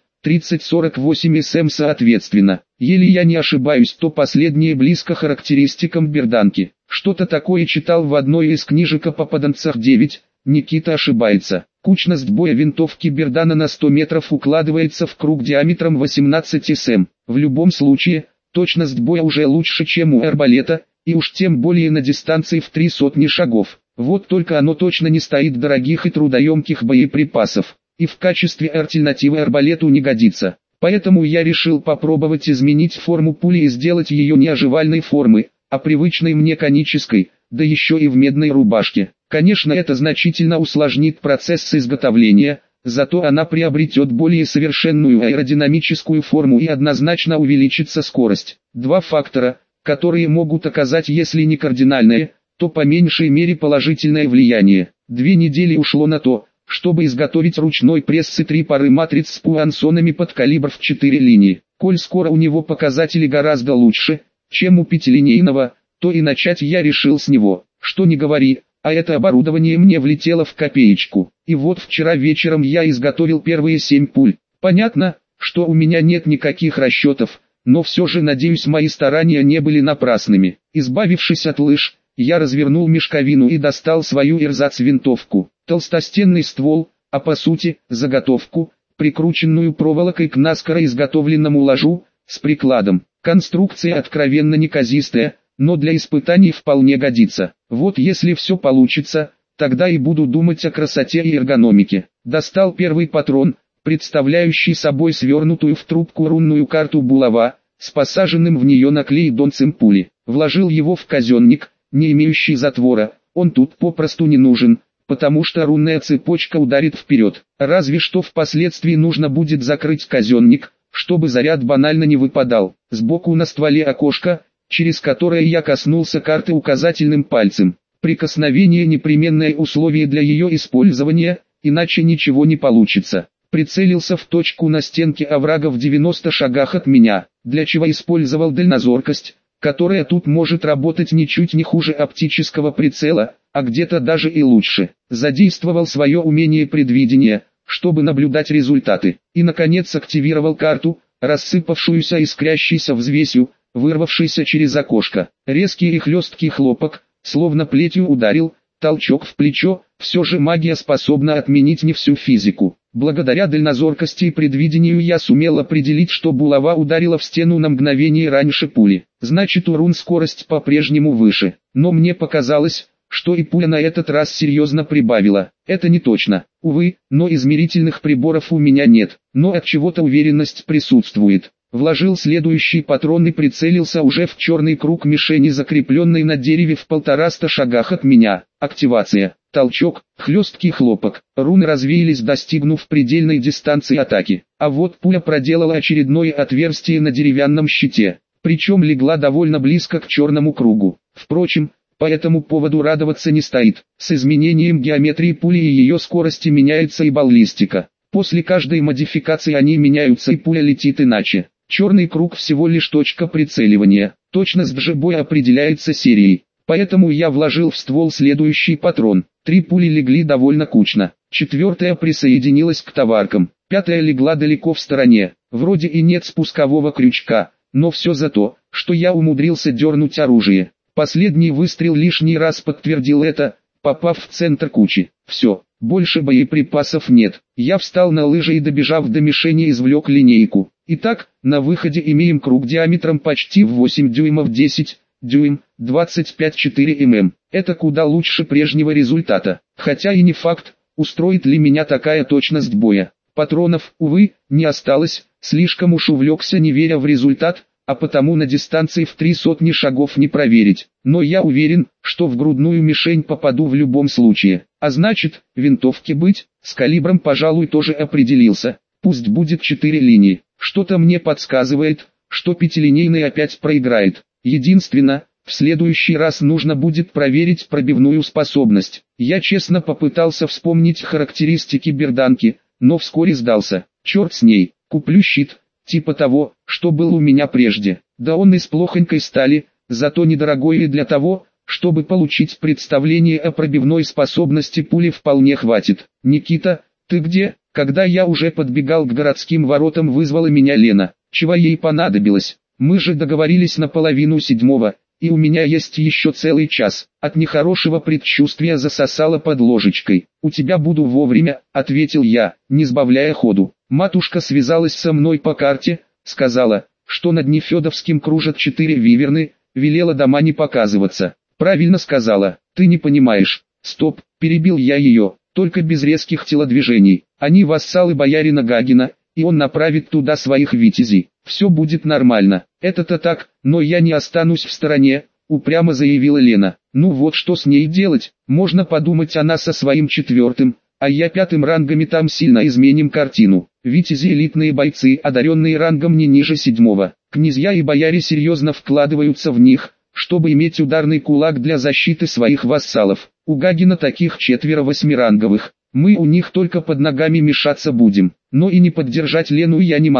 Speaker 1: 30-48 см соответственно. Еле я не ошибаюсь, то последнее близко характеристикам берданки. Что-то такое читал в одной из книжек о попаданцах 9, Никита ошибается. Кучность боя винтовки Бердана на 100 метров укладывается в круг диаметром 18 см. В любом случае, точность боя уже лучше, чем у арбалета, и уж тем более на дистанции в 300 шагов. Вот только оно точно не стоит дорогих и трудоемких боеприпасов, и в качестве альтернативы арбалету не годится. Поэтому я решил попробовать изменить форму пули и сделать ее не оживальной формы, а привычной мне конической, да еще и в медной рубашке. Конечно, это значительно усложнит процесс изготовления, зато она приобретет более совершенную аэродинамическую форму и однозначно увеличится скорость. 2 фактора, которые могут оказать, если не кардинальное, то по меньшей мере положительное влияние. 2 недели ушло на то, чтобы изготовить ручной пресс и 3 пары матриц с пуансонами под калибр в 4 линии. Коль скоро у него показатели гораздо лучше, чем у пятилинейного, то и начать я решил с него. Что ни говори, а это оборудование мне влетело в копеечку. И вот вчера вечером я изготовил первые 7 пуль. Понятно, что у меня нет никаких расчетов, но все же надеюсь мои старания не были напрасными. Избавившись от лыж, я развернул мешковину и достал свою эрзац-винтовку. Толстостенный ствол, а по сути, заготовку, прикрученную проволокой к наскоро изготовленному ложу, с прикладом. Конструкция откровенно неказистая, но для испытаний вполне годится. Вот если все получится, тогда и буду думать о красоте и эргономике. Достал первый патрон, представляющий собой свернутую в трубку рунную карту булава, с посаженным в нее наклеидонцем пули. Вложил его в казенник, не имеющий затвора, он тут попросту не нужен, потому что рунная цепочка ударит вперед. Разве что впоследствии нужно будет закрыть казенник, чтобы заряд банально не выпадал. Сбоку на стволе окошко, через которое я коснулся карты указательным пальцем. Прикосновение — непременное условие для ее использования, иначе ничего не получится. Прицелился в точку на стенке оврага в 90 шагах от меня, для чего использовал дальнозоркость, которая тут может работать ничуть не хуже оптического прицела, а где-то даже и лучше. Задействовал свое умение предвидения, чтобы наблюдать результаты. И наконец активировал карту, рассыпавшуюся искрящейся взвесью, вырвавшейся через окошко. Резкий и хлесткий хлопок, словно плетью ударил, толчок в плечо, все же магия способна отменить не всю физику. Благодаря дальнозоркости и предвидению я сумел определить, что булава ударила в стену на мгновение раньше пули. Значит, у рун скорость по-прежнему выше. Но мне показалось, что и пуля на этот раз серьезно прибавила. Это не точно. Увы, но измерительных приборов у меня нет. Но от чего-то уверенность присутствует. Вложил следующий патрон и прицелился уже в черный круг мишени, закрепленной на дереве в 150 шагах от меня. Активация. Толчок, хлесткий хлопок. Руны развеялись, достигнув предельной дистанции атаки. А вот пуля проделала очередное отверстие на деревянном щите. Причем легла довольно близко к черному кругу. Впрочем, по этому поводу радоваться не стоит. С изменением геометрии пули и ее скорости меняется и баллистика. После каждой модификации они меняются и пуля летит иначе. Черный круг всего лишь точка прицеливания. Точность же боя определяется серией. Поэтому я вложил в ствол следующий патрон. 3 пули легли довольно кучно. 4-я присоединилась к товаркам. 5-я легла далеко в стороне. Вроде и нет спускового крючка, но все за то, что я умудрился дернуть оружие. Последний выстрел лишний раз подтвердил это, попав в центр кучи. Все, больше боеприпасов нет. Я встал на лыжи и, добежав до мишени, извлек линейку. Итак, на выходе имеем круг диаметром почти в 8 дюймов 10 дюйм, 25,4 мм. Это куда лучше прежнего результата. Хотя и не факт, устроит ли меня такая точность боя. Патронов, увы, не осталось, слишком уж увлекся, не веря в результат, а потому на дистанции в 300 шагов не проверить. Но я уверен, что в грудную мишень попаду в любом случае. А значит, винтовки быть, с калибром пожалуй тоже определился. Пусть будет 4 линии. Что-то мне подсказывает, что пятилинейный опять проиграет. Единственно, в следующий раз нужно будет проверить пробивную способность. Я честно попытался вспомнить характеристики берданки, но вскоре сдался. Черт с ней, куплю щит, типа того, что был у меня прежде. Да он из плохонькой стали, зато недорогой, и для того, чтобы получить представление о пробивной способности пули, вполне хватит. «Никита, ты где?» Когда я уже подбегал к городским воротам, вызвала меня Лена. Чего ей понадобилось? Мы же договорились на 6:30, и у меня есть еще целый час. От нехорошего предчувствия засосало под ложечкой. «У тебя буду вовремя», — ответил я, не сбавляя ходу. Матушка связалась со мной по карте, сказала, что над Нефедовским кружат 4 виверны, велела дома не показываться. Правильно сказала, ты не понимаешь. Стоп, перебил я ее, только без резких телодвижений. Они вассалы боярина Гагина, и он направит туда своих витязей. Все будет нормально. Это-то так, но я не останусь в стороне, упрямо заявила Лена. Ну вот что с ней делать, можно подумать, она со своим 4-м, а я 5-м рангами, там сильно изменим картину. Витязи элитные бойцы, одаренные рангом не ниже 7-го. Князья и бояре серьезно вкладываются в них, чтобы иметь ударный кулак для защиты своих вассалов. У Гагина таких 4 8-ранговых. Мы у них только под ногами мешаться будем. Но и не поддержать Лену я не могу.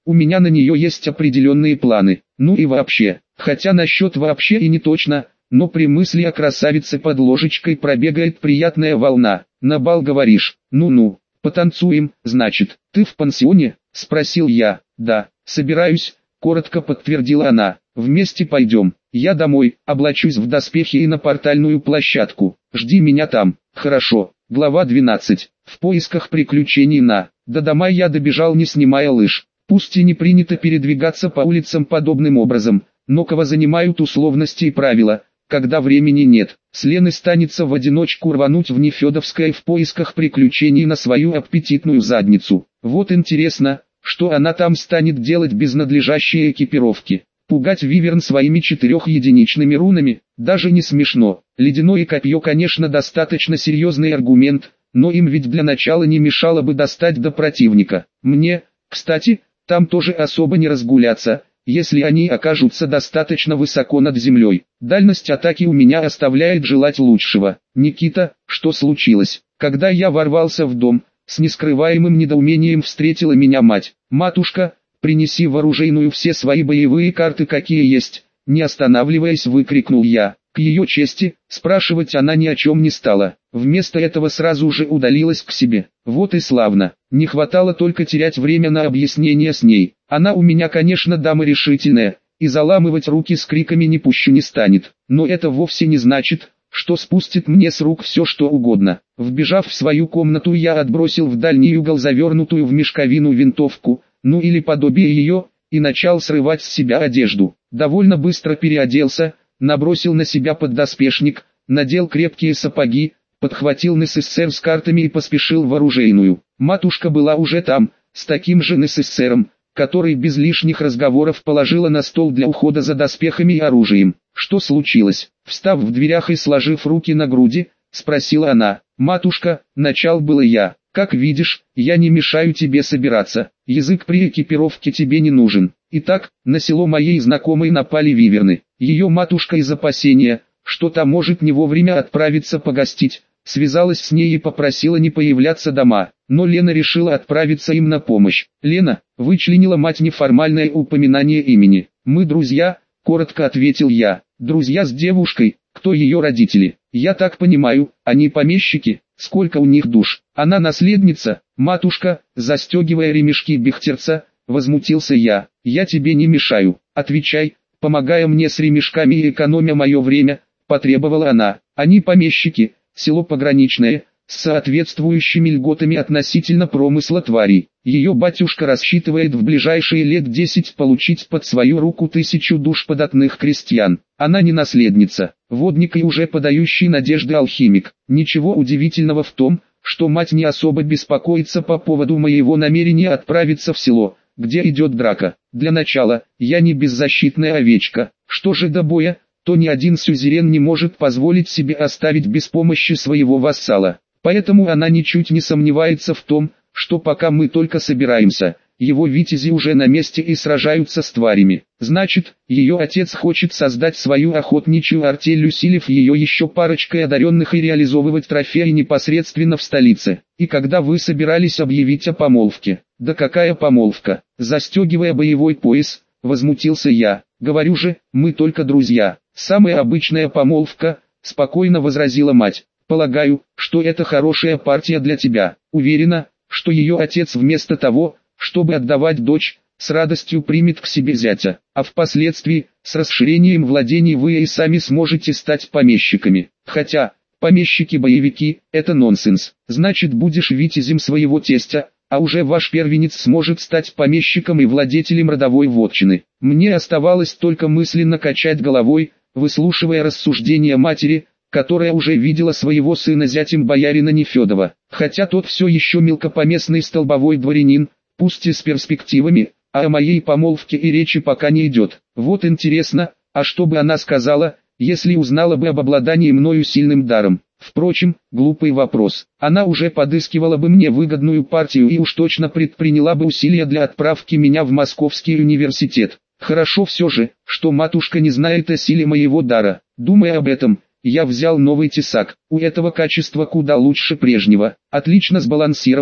Speaker 1: у меня на нее есть определенные планы. Ну и вообще, хотя насчет вообще и не точно, но при мысли о красавице под ложечкой пробегает приятная волна. На бал говоришь, ну-ну, потанцуем, значит. Ты в пансионе? Спросил я. Да, собираюсь, коротко подтвердила она. Вместе пойдем. Я домой, облачусь в доспехи и на портальную площадку. Жди меня там. Хорошо. Глава 12. В поисках приключений на. До дома я добежал, не снимая лыж. Пусть и не принято передвигаться по улицам подобным образом, но кого занимают условности и правила, когда времени нет. С Леной станется в одиночку рвануть в Нефедовское в поисках приключений на свою аппетитную задницу. Вот интересно, что она там станет делать без надлежащей экипировки. Пугать Виверн своими 4-единичными рунами, даже не смешно. Ледяное копье, конечно, достаточно серьезный аргумент, но им ведь для начала не мешало бы достать до противника. Мне, кстати, там тоже особо не разгуляться, если они окажутся достаточно высоко над землей. Дальность атаки у меня оставляет желать лучшего. Никита, что случилось? Когда я ворвался в дом, с нескрываемым недоумением встретила меня мать. «Матушка, принеси в оружейную все свои боевые карты, какие есть», не останавливаясь, выкрикнул я. К ее чести, спрашивать она ни о чем не стала. Вместо этого сразу же удалилась к себе. Вот и славно. Не хватало только терять время на объяснение с ней. Она у меня, конечно, дама решительная, и заламывать руки с криками не пущу не станет. Но это вовсе не значит, что спустит мне с рук все что угодно. Вбежав в свою комнату, я отбросил в дальний угол завернутую в мешковину винтовку, ну или подобие ее, и начал срывать с себя одежду. Довольно быстро переоделся, набросил на себя поддоспешник, надел крепкие сапоги, подхватил НССР с картами и поспешил в оружейную. Матушка была уже там, с таким же НССРом, который без лишних разговоров положила на стол для ухода за доспехами и оружием. «Что случилось?» Встав в дверях и сложив руки на груди, спросила она. «Матушка, начал было я. Как видишь, я не мешаю тебе собираться. Язык при экипировке тебе не нужен. Итак, на село моей знакомой напали виверны. Ее матушка из опасения, что та может не вовремя отправиться погостить, связалась с ней и попросила не появляться дома. Но Лена решила отправиться им на помощь. Лена, вычленила мать неформальное упоминание имени. Мы друзья, коротко ответил я. Друзья с девушкой, кто ее родители? Я так понимаю, они помещики, сколько у них душ? Она наследница, матушка, застегивая ремешки бехтерца, возмутился я. Я тебе не мешаю, отвечай, помогая мне с ремешками и экономя мое время, потребовала она. Они помещики, село пограничное, с соответствующими льготами относительно промысла тварей. Ее батюшка рассчитывает в ближайшие лет 10 получить под свою руку 1000 душ податных крестьян. Она не наследница, водник и уже подающий надежды алхимик. Ничего удивительного в том, что мать не особо беспокоится по поводу моего намерения отправиться в село, где идет драка. Для начала, я не беззащитная овечка. Что же до боя, то ни один сюзерен не может позволить себе оставить без помощи своего вассала. Поэтому она ничуть не сомневается в том, что пока мы только собираемся, его витязи уже на месте и сражаются с тварями. Значит, ее отец хочет создать свою охотничью артель, усилив ее еще парочкой одаренных и реализовывать трофеи непосредственно в столице. И когда вы собирались объявить о помолвке? Да какая помолвка? Застегивая боевой пояс, возмутился я. Говорю же, мы только друзья. Самая обычная помолвка, спокойно возразила мать. Полагаю, что это хорошая партия для тебя. Уверена, что ее отец вместо того, чтобы отдавать дочь, с радостью примет к себе зятя, а впоследствии, с расширением владений вы и сами сможете стать помещиками. Хотя, помещики-боевики – это нонсенс. Значит, будешь витязем своего тестя, а уже ваш первенец сможет стать помещиком и владетелем родовой вотчины. Мне оставалось только мысленно качать головой, выслушивая рассуждения матери, которая уже видела своего сына зятем боярина Нефедова. Хотя тот все еще мелкопоместный столбовой дворянин, пусть и с перспективами, а о моей помолвке и речи пока не идет. Вот интересно, а что бы она сказала, если узнала бы об обладании мною сильным даром? Впрочем, глупый вопрос. Она уже подыскивала бы мне выгодную партию и уж точно предприняла бы усилия для отправки меня в Московский университет. Хорошо все же, что матушка не знает о силе моего дара. Думая об этом, я взял новый тесак. У этого качества куда лучше прежнего. Отлично сбалансирован,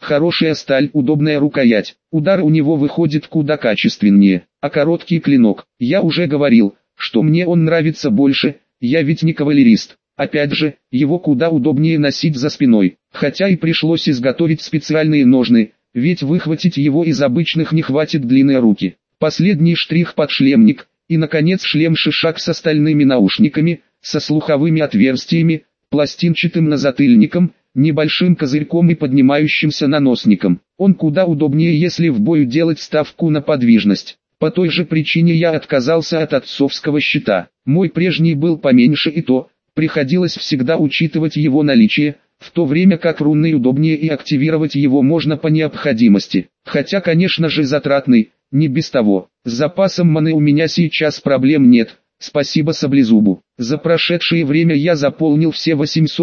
Speaker 1: Хорошая сталь, удобная рукоять. Удар у него выходит куда качественнее. А короткий клинок. Я уже говорил, что мне он нравится больше, я ведь не кавалерист. Опять же, его куда удобнее носить за спиной. Хотя и пришлось изготовить специальные ножны, ведь выхватить его из обычных не хватит длинной руки. Последний штрих — подшлемник, и наконец шлем-шишак с остальными наушниками, со слуховыми отверстиями, пластинчатым назатыльником, небольшим козырьком и поднимающимся наносником. Он куда удобнее, если в бою делать ставку на подвижность. По той же причине я отказался от отцовского щита. Мой прежний был поменьше, и то приходилось всегда учитывать его наличие, в то время как рунный удобнее и активировать его можно по необходимости. Хотя, конечно же, затратный, не без того. С запасом маны у меня сейчас проблем нет, спасибо саблезубу. За прошедшее время я заполнил все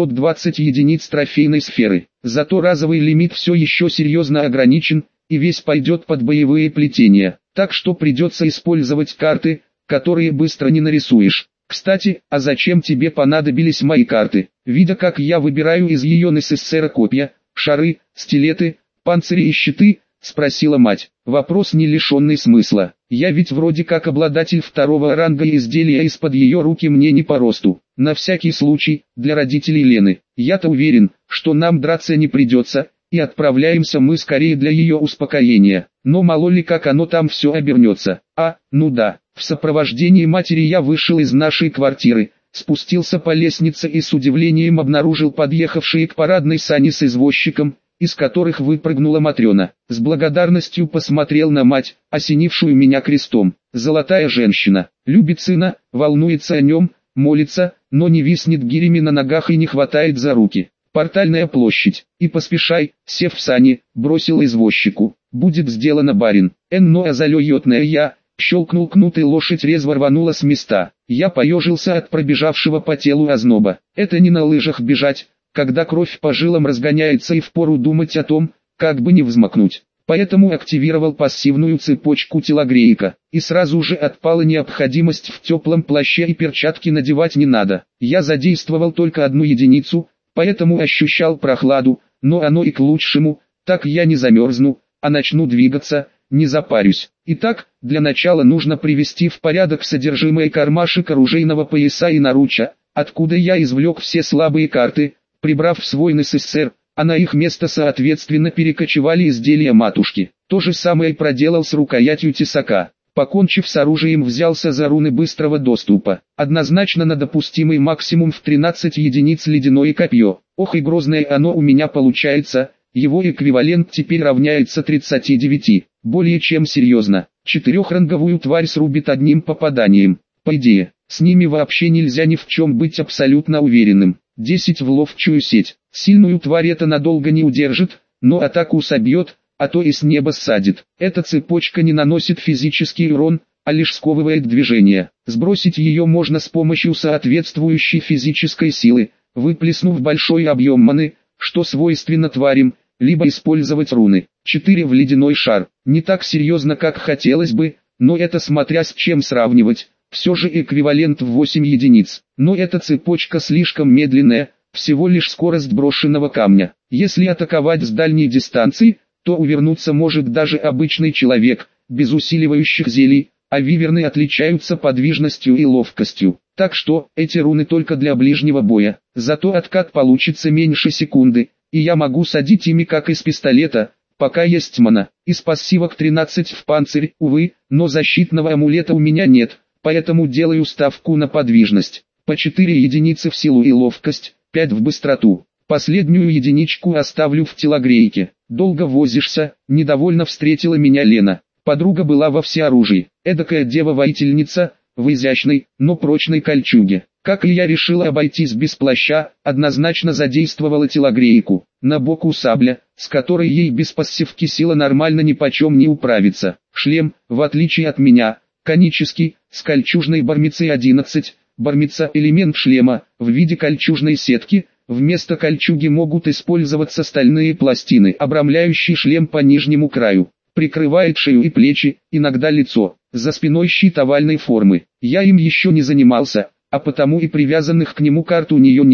Speaker 1: 820 единиц трофейной сферы. Зато разовый лимит все еще серьезно ограничен, и весь пойдет под боевые плетения. Так что придется использовать карты, которые быстро не нарисуешь. Кстати, а зачем тебе понадобились мои карты? Видя, как я выбираю из ее НССР копья, шары, стилеты, панцири и щиты, спросила мать. Вопрос не лишенный смысла. Я ведь вроде как обладатель второго ранга, и изделия из-под ее руки мне не по росту. На всякий случай, для родителей Лены. Я-то уверен, что нам драться не придется, и отправляемся мы скорее для ее успокоения. Но мало ли как оно там все обернется. Ну да. В сопровождении матери я вышел из нашей квартиры, спустился по лестнице и с удивлением обнаружил подъехавшие к парадной сани с извозчиком, из которых выпрыгнула Матрена. С благодарностью посмотрел на мать, осенившую меня крестом. Золотая женщина, любит сына, волнуется о нем, молится, но не виснет гирями на ногах и не хватает за руки. Портальная площадь. И поспешай, сев в сани, бросил извозчику. Будет сделано, барин. Но озалёётная я. Щелкнул кнут, и лошадь резво рванула с места. Я поежился от пробежавшего по телу озноба. Это не на лыжах бежать, когда кровь по жилам разгоняется и впору думать о том, как бы не взмокнуть. Поэтому активировал пассивную цепочку телогрейка. И сразу же отпала необходимость в теплом плаще, и перчатки надевать не надо. Я задействовал только одну единицу, поэтому ощущал прохладу, но оно и к лучшему, так я не замерзну, а начну двигаться, не запарюсь. Итак, для начала нужно привести в порядок содержимое кармашек оружейного пояса и наруча, откуда я извлек все слабые карты, прибрав в свой НССР, а на их место соответственно перекочевали изделия матушки. То же самое проделал с рукоятью тесака. Покончив с оружием, взялся за руны быстрого доступа. Однозначно на допустимый максимум в 13 единиц ледяное копье. Ох и грозное оно у меня получается. Его эквивалент теперь равняется 39. Более чем серьезно. 4-ранговую тварь срубит одним попаданием. По идее, с ними вообще нельзя ни в чем быть абсолютно уверенным. 10 в ловчую сеть. Сильную тварь это надолго не удержит, но атаку собьет, а то и с неба ссадит. Эта цепочка не наносит физический урон, а лишь сковывает движение. Сбросить ее можно с помощью соответствующей физической силы, выплеснув большой объем маны, что свойственно тварям, либо использовать руны. 4 в ледяной шар. Не так серьезно, как хотелось бы, но это смотря с чем сравнивать. Все же эквивалент в 8 единиц. Но эта цепочка слишком медленная, всего лишь скорость брошенного камня. Если атаковать с дальней дистанции, то увернуться может даже обычный человек, без усиливающих зелий, а виверны отличаются подвижностью и ловкостью. Так что, эти руны только для ближнего боя. Зато откат получится меньше секунды, и я могу садить ими как из пистолета, пока есть мана. Из пассивок 13 в панцирь, увы, но защитного амулета у меня нет, поэтому делаю ставку на подвижность. По 4 единицы в силу и ловкость, 5 в быстроту. Последнюю единичку оставлю в телогрейке. Долго возишься, недовольно встретила меня Лена. Подруга была во всеоружии, эдакая дева-воительница, в изящной, но прочной кольчуге. Как и я решила обойтись без плаща, однозначно задействовала телогрейку. На боку сабля, с которой ей без пассивки сила нормально нипочем не управиться. Шлем, в отличие от меня, конический, с кольчужной бармицей 11. Бармица — элемент шлема, в виде кольчужной сетки. Вместо кольчуги могут использоваться стальные пластины, обрамляющие шлем по нижнему краю. Прикрывает шею и плечи, иногда лицо. За спиной щит овальной формы. Я им еще не занимался, а потому и привязанных к нему карт у нее нет.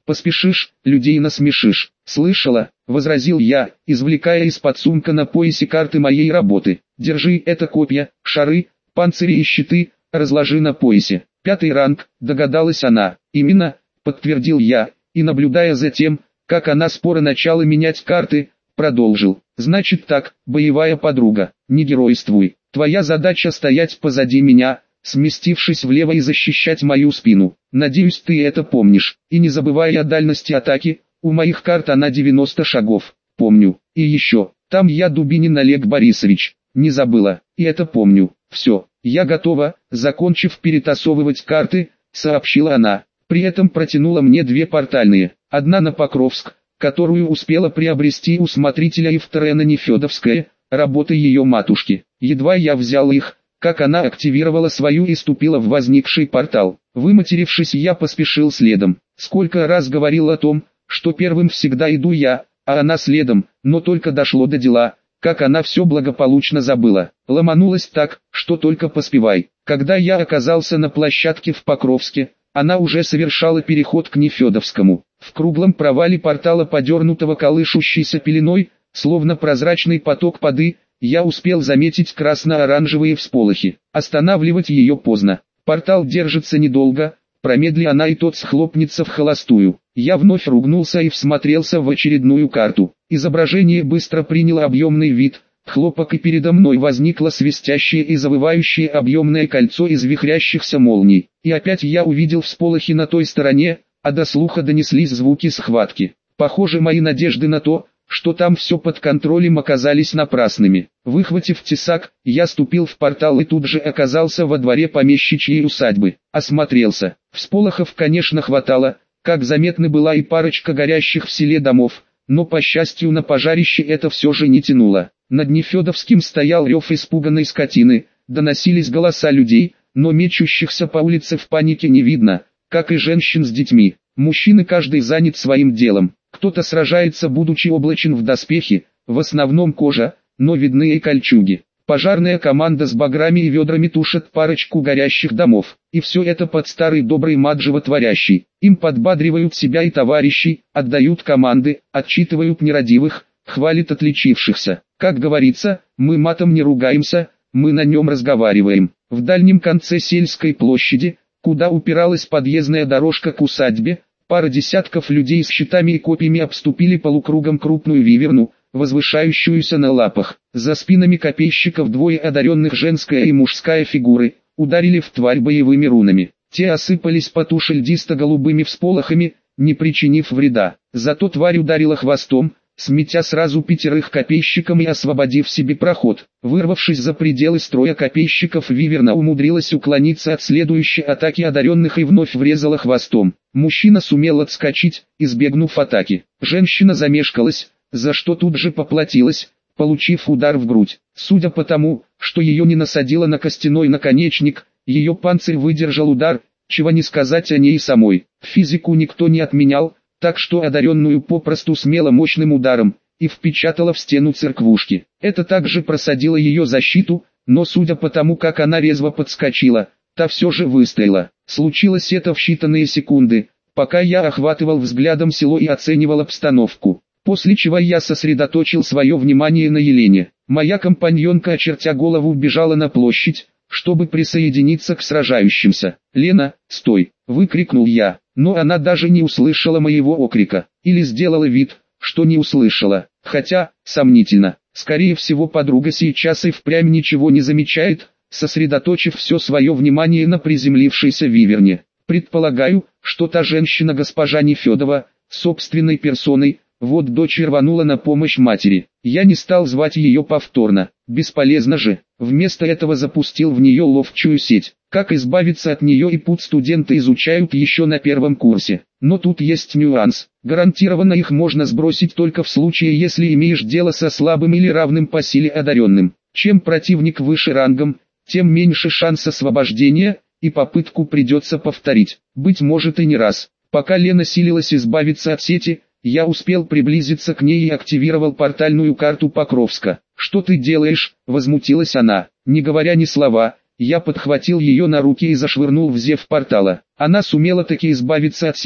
Speaker 1: Поспешишь, людей насмешишь. Слышала, возразил я, извлекая из-под сумка на поясе карты моей работы. Держи, это копья, шары, панцири и щиты, разложи на поясе. 5-й ранг, догадалась она. Именно, подтвердил я, и наблюдая за тем, как она споро начала менять карты, продолжил. Значит так, боевая подруга, не геройствуй. Твоя задача стоять позади меня, сместившись влево и защищать мою спину. Надеюсь, ты это помнишь. И не забывай о дальности атаки, у моих карт она 90 шагов. Помню. И еще, там я Дубинин Олег Борисович. Не забыла. И это помню. Все, я готова, закончив перетасовывать карты, сообщила она. При этом протянула мне 2 портальные. Одна на Покровск, которую успела приобрести у смотрителя, и вторая на Нефедовское, работа ее матушки. Едва я взял их, как она активировала свою и ступила в возникший портал. Выматерившись, я поспешил следом. Сколько раз говорил о том, что первым всегда иду я, а она следом, но только дошло до дела, как она все благополучно забыла. Ломанулась так, что только поспевай. Когда я оказался на площадке в Покровске, она уже совершала переход к Нефедовскому. В круглом провале портала, подернутого колышущейся пеленой, словно прозрачный поток воды, я успел заметить красно-оранжевые всполохи. Останавливать ее поздно. Портал держится недолго, промедли она и тот схлопнется в холостую. Я вновь ругнулся и всмотрелся в очередную карту. Изображение быстро приняло объемный вид. Хлопок, и передо мной возникло свистящее и завывающее объемное кольцо из вихрящихся молний. И опять я увидел всполохи на той стороне, а до слуха донеслись звуки схватки. Похоже, мои надежды на то, что там все под контролем, оказались напрасными. Выхватив тесак, я ступил в портал и тут же оказался во дворе помещичьей усадьбы. Осмотрелся. Всполохов, конечно, хватало, как заметна была и парочка горящих в селе домов, но по счастью на пожарище это все же не тянуло. Над Нефедовским стоял рев испуганной скотины, доносились голоса людей, но мечущихся по улице в панике не видно, как и женщин с детьми. Мужчины каждый занят своим делом. Кто-то сражается, будучи облачен в доспехи, в основном кожа, но видны и кольчуги. Пожарная команда с баграми и ведрами тушит парочку горящих домов. И все это под старый добрый мат животворящий. Им подбадривают себя и товарищей, отдают команды, отчитывают нерадивых, хвалят отличившихся. Как говорится, мы матом не ругаемся, мы на нем разговариваем. В дальнем конце сельской площади, куда упиралась подъездная дорожка к усадьбе, пара десятков людей с щитами и копьями обступили полукругом крупную виверну, возвышающуюся на лапах. За спинами копейщиков 2 одаренных, женская и мужская фигуры, ударили в тварь боевыми рунами. Те осыпались по туше льдисто-голубыми всполохами, не причинив вреда. Зато тварь ударила хвостом, сметя сразу 5 копейщикам и освободив себе проход. Вырвавшись за пределы строя копейщиков, виверна умудрилась уклониться от следующей атаки одаренных и вновь врезала хвостом. Мужчина сумел отскочить, избегнув атаки. Женщина замешкалась, за что тут же поплатилась, получив удар в грудь. Судя по тому, что ее не насадило на костяной наконечник, ее панцирь выдержал удар, чего не сказать о ней самой. Физику никто не отменял, так что одаренную попросту смело мощным ударом, и впечатала в стену церквушки. Это также просадило ее защиту, но судя по тому, как она резво подскочила, та все же выстояла. Случилось это в считанные секунды, пока я охватывал взглядом село и оценивал обстановку. После чего я сосредоточил свое внимание на Елене. Моя компаньонка, очертя голову, убежала на площадь, чтобы присоединиться к сражающимся. «Лена, стой!» — выкрикнул я, но она даже не услышала моего окрика, или сделала вид, что не услышала, хотя, сомнительно. Скорее всего, подруга сейчас и впрямь ничего не замечает, сосредоточив все свое внимание на приземлившейся виверне. Предполагаю, что та женщина, госпожа Нефедова, собственной персоной, вот дочь рванула на помощь матери. Я не стал звать ее повторно, бесполезно же. Вместо этого запустил в нее ловчую сеть. Как избавиться от нее и путь студенты изучают еще на 1 курсе. Но тут есть нюанс. Гарантированно их можно сбросить только в случае, если имеешь дело со слабым или равным по силе одаренным. Чем противник выше рангом, тем меньше шанс освобождения, и попытку придется повторить. Быть может и не раз. Пока Лена силилась избавиться от сети, я успел приблизиться к ней и активировал портальную карту Покровска. «Что ты делаешь?» — возмутилась она. Не говоря ни слова, я подхватил ее на руки и зашвырнул в зев портала. Она сумела таки избавиться от сети,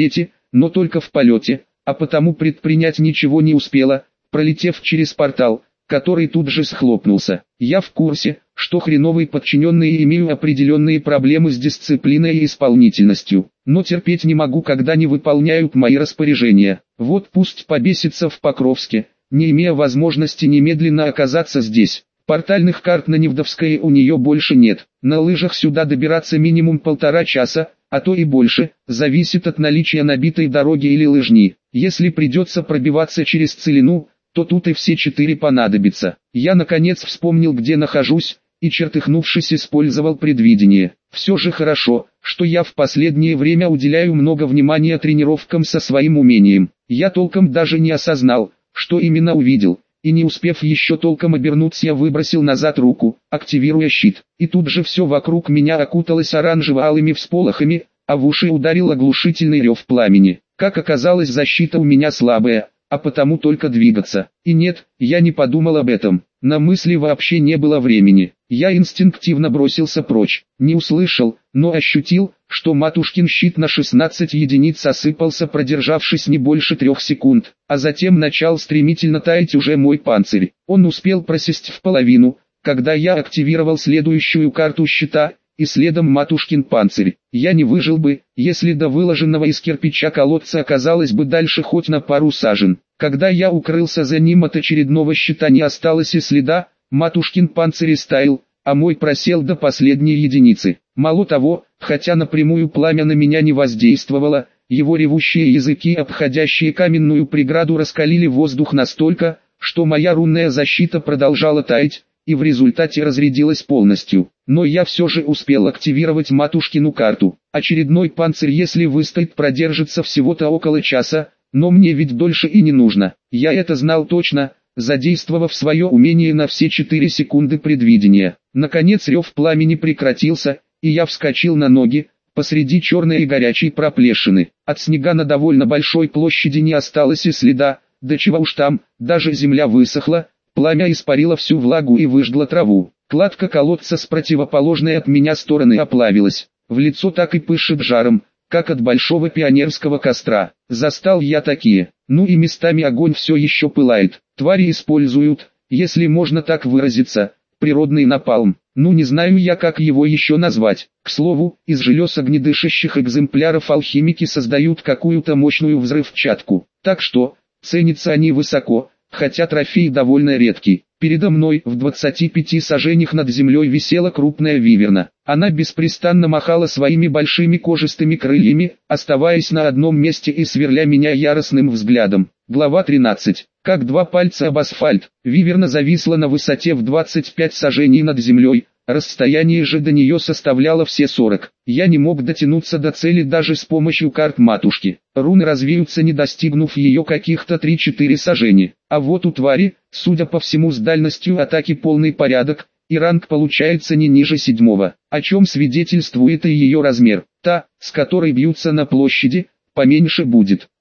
Speaker 1: но только в полете, а потому предпринять ничего не успела, пролетев через портал, который тут же схлопнулся. Я в курсе, что хреновые подчиненные имеют определенные проблемы с дисциплиной и исполнительностью, но терпеть не могу, когда не выполняют мои распоряжения. Вот пусть побесится в Покровске, не имея возможности немедленно оказаться здесь. Портальных карт на Невдовской у нее больше нет. На лыжах сюда добираться минимум 1,5 часа, а то и больше, зависит от наличия набитой дороги или лыжни. Если придется пробиваться через Целину, то тут и все 4 понадобится. Я наконец вспомнил, где нахожусь, и чертыхнувшись использовал предвидение. Все же хорошо, что я в последнее время уделяю много внимания тренировкам со своим умением. Я толком даже не осознал, что именно увидел, и не успев еще толком обернуться, я выбросил назад руку, активируя щит. И тут же все вокруг меня окуталось оранжево-алыми всполохами, а в уши ударил оглушительный рев пламени. Как оказалось, защита у меня слабая, а потому только двигаться. И нет, я не подумал об этом. На мысли вообще не было времени. Я инстинктивно бросился прочь. Не услышал, но ощутил, что матушкин щит на 16 единиц осыпался, продержавшись не больше 3 секунд. А затем начал стремительно таять уже мой панцирь. Он успел просесть в половину, когда я активировал следующую карту щита, и следом матушкин панцирь. Я не выжил бы, если до выложенного из кирпича колодца оказалось бы дальше хоть на пару сажен. Когда я укрылся за ним, от очередного щита не осталось и следа, матушкин панцирь истаял, а мой просел до последней единицы. Мало того, хотя напрямую пламя на меня не воздействовало, его ревущие языки, обходящие каменную преграду, раскалили воздух настолько, что моя рунная защита продолжала таять, и в результате разрядилась полностью. Но я все же успел активировать матушкину карту. Очередной панцирь, если выстоит, продержится всего-то около часа, но мне ведь дольше и не нужно. Я это знал точно, задействовав свое умение на все 4 секунды предвидения. Наконец рев пламени прекратился, и я вскочил на ноги, посреди черной и горячей проплешины. От снега на довольно большой площади не осталось и следа, да чего уж там, даже земля высохла, пламя испарило всю влагу и выжгло траву. Кладка колодца с противоположной от меня стороны оплавилась. В лицо так и пышет жаром, как от большого пионерского костра. Застал я такие. Ну и местами огонь все еще пылает. Твари используют, если можно так выразиться, природный напалм. Ну не знаю я, как его еще назвать. К слову, из желез огнедышащих экземпляров алхимики создают какую-то мощную взрывчатку. Так что, ценятся они высоко, хотя трофей довольно редкий. Передо мной в 25 саженях над землей висела крупная виверна. Она беспрестанно махала своими большими кожистыми крыльями, оставаясь на одном месте и сверля меня яростным взглядом. Глава 13. Как 2 пальца об асфальт, виверна зависла на высоте в 25 сажений над землей, расстояние же до нее составляло все 40. Я не мог дотянуться до цели даже с помощью карт матушки. Руны развеются, не достигнув ее каких-то 3-4 сажени. А вот у твари, судя по всему, с дальностью атаки полный порядок, и ранг получается не ниже 7, о чем свидетельствует и ее размер. Та, с которой бьются на площади, поменьше будет.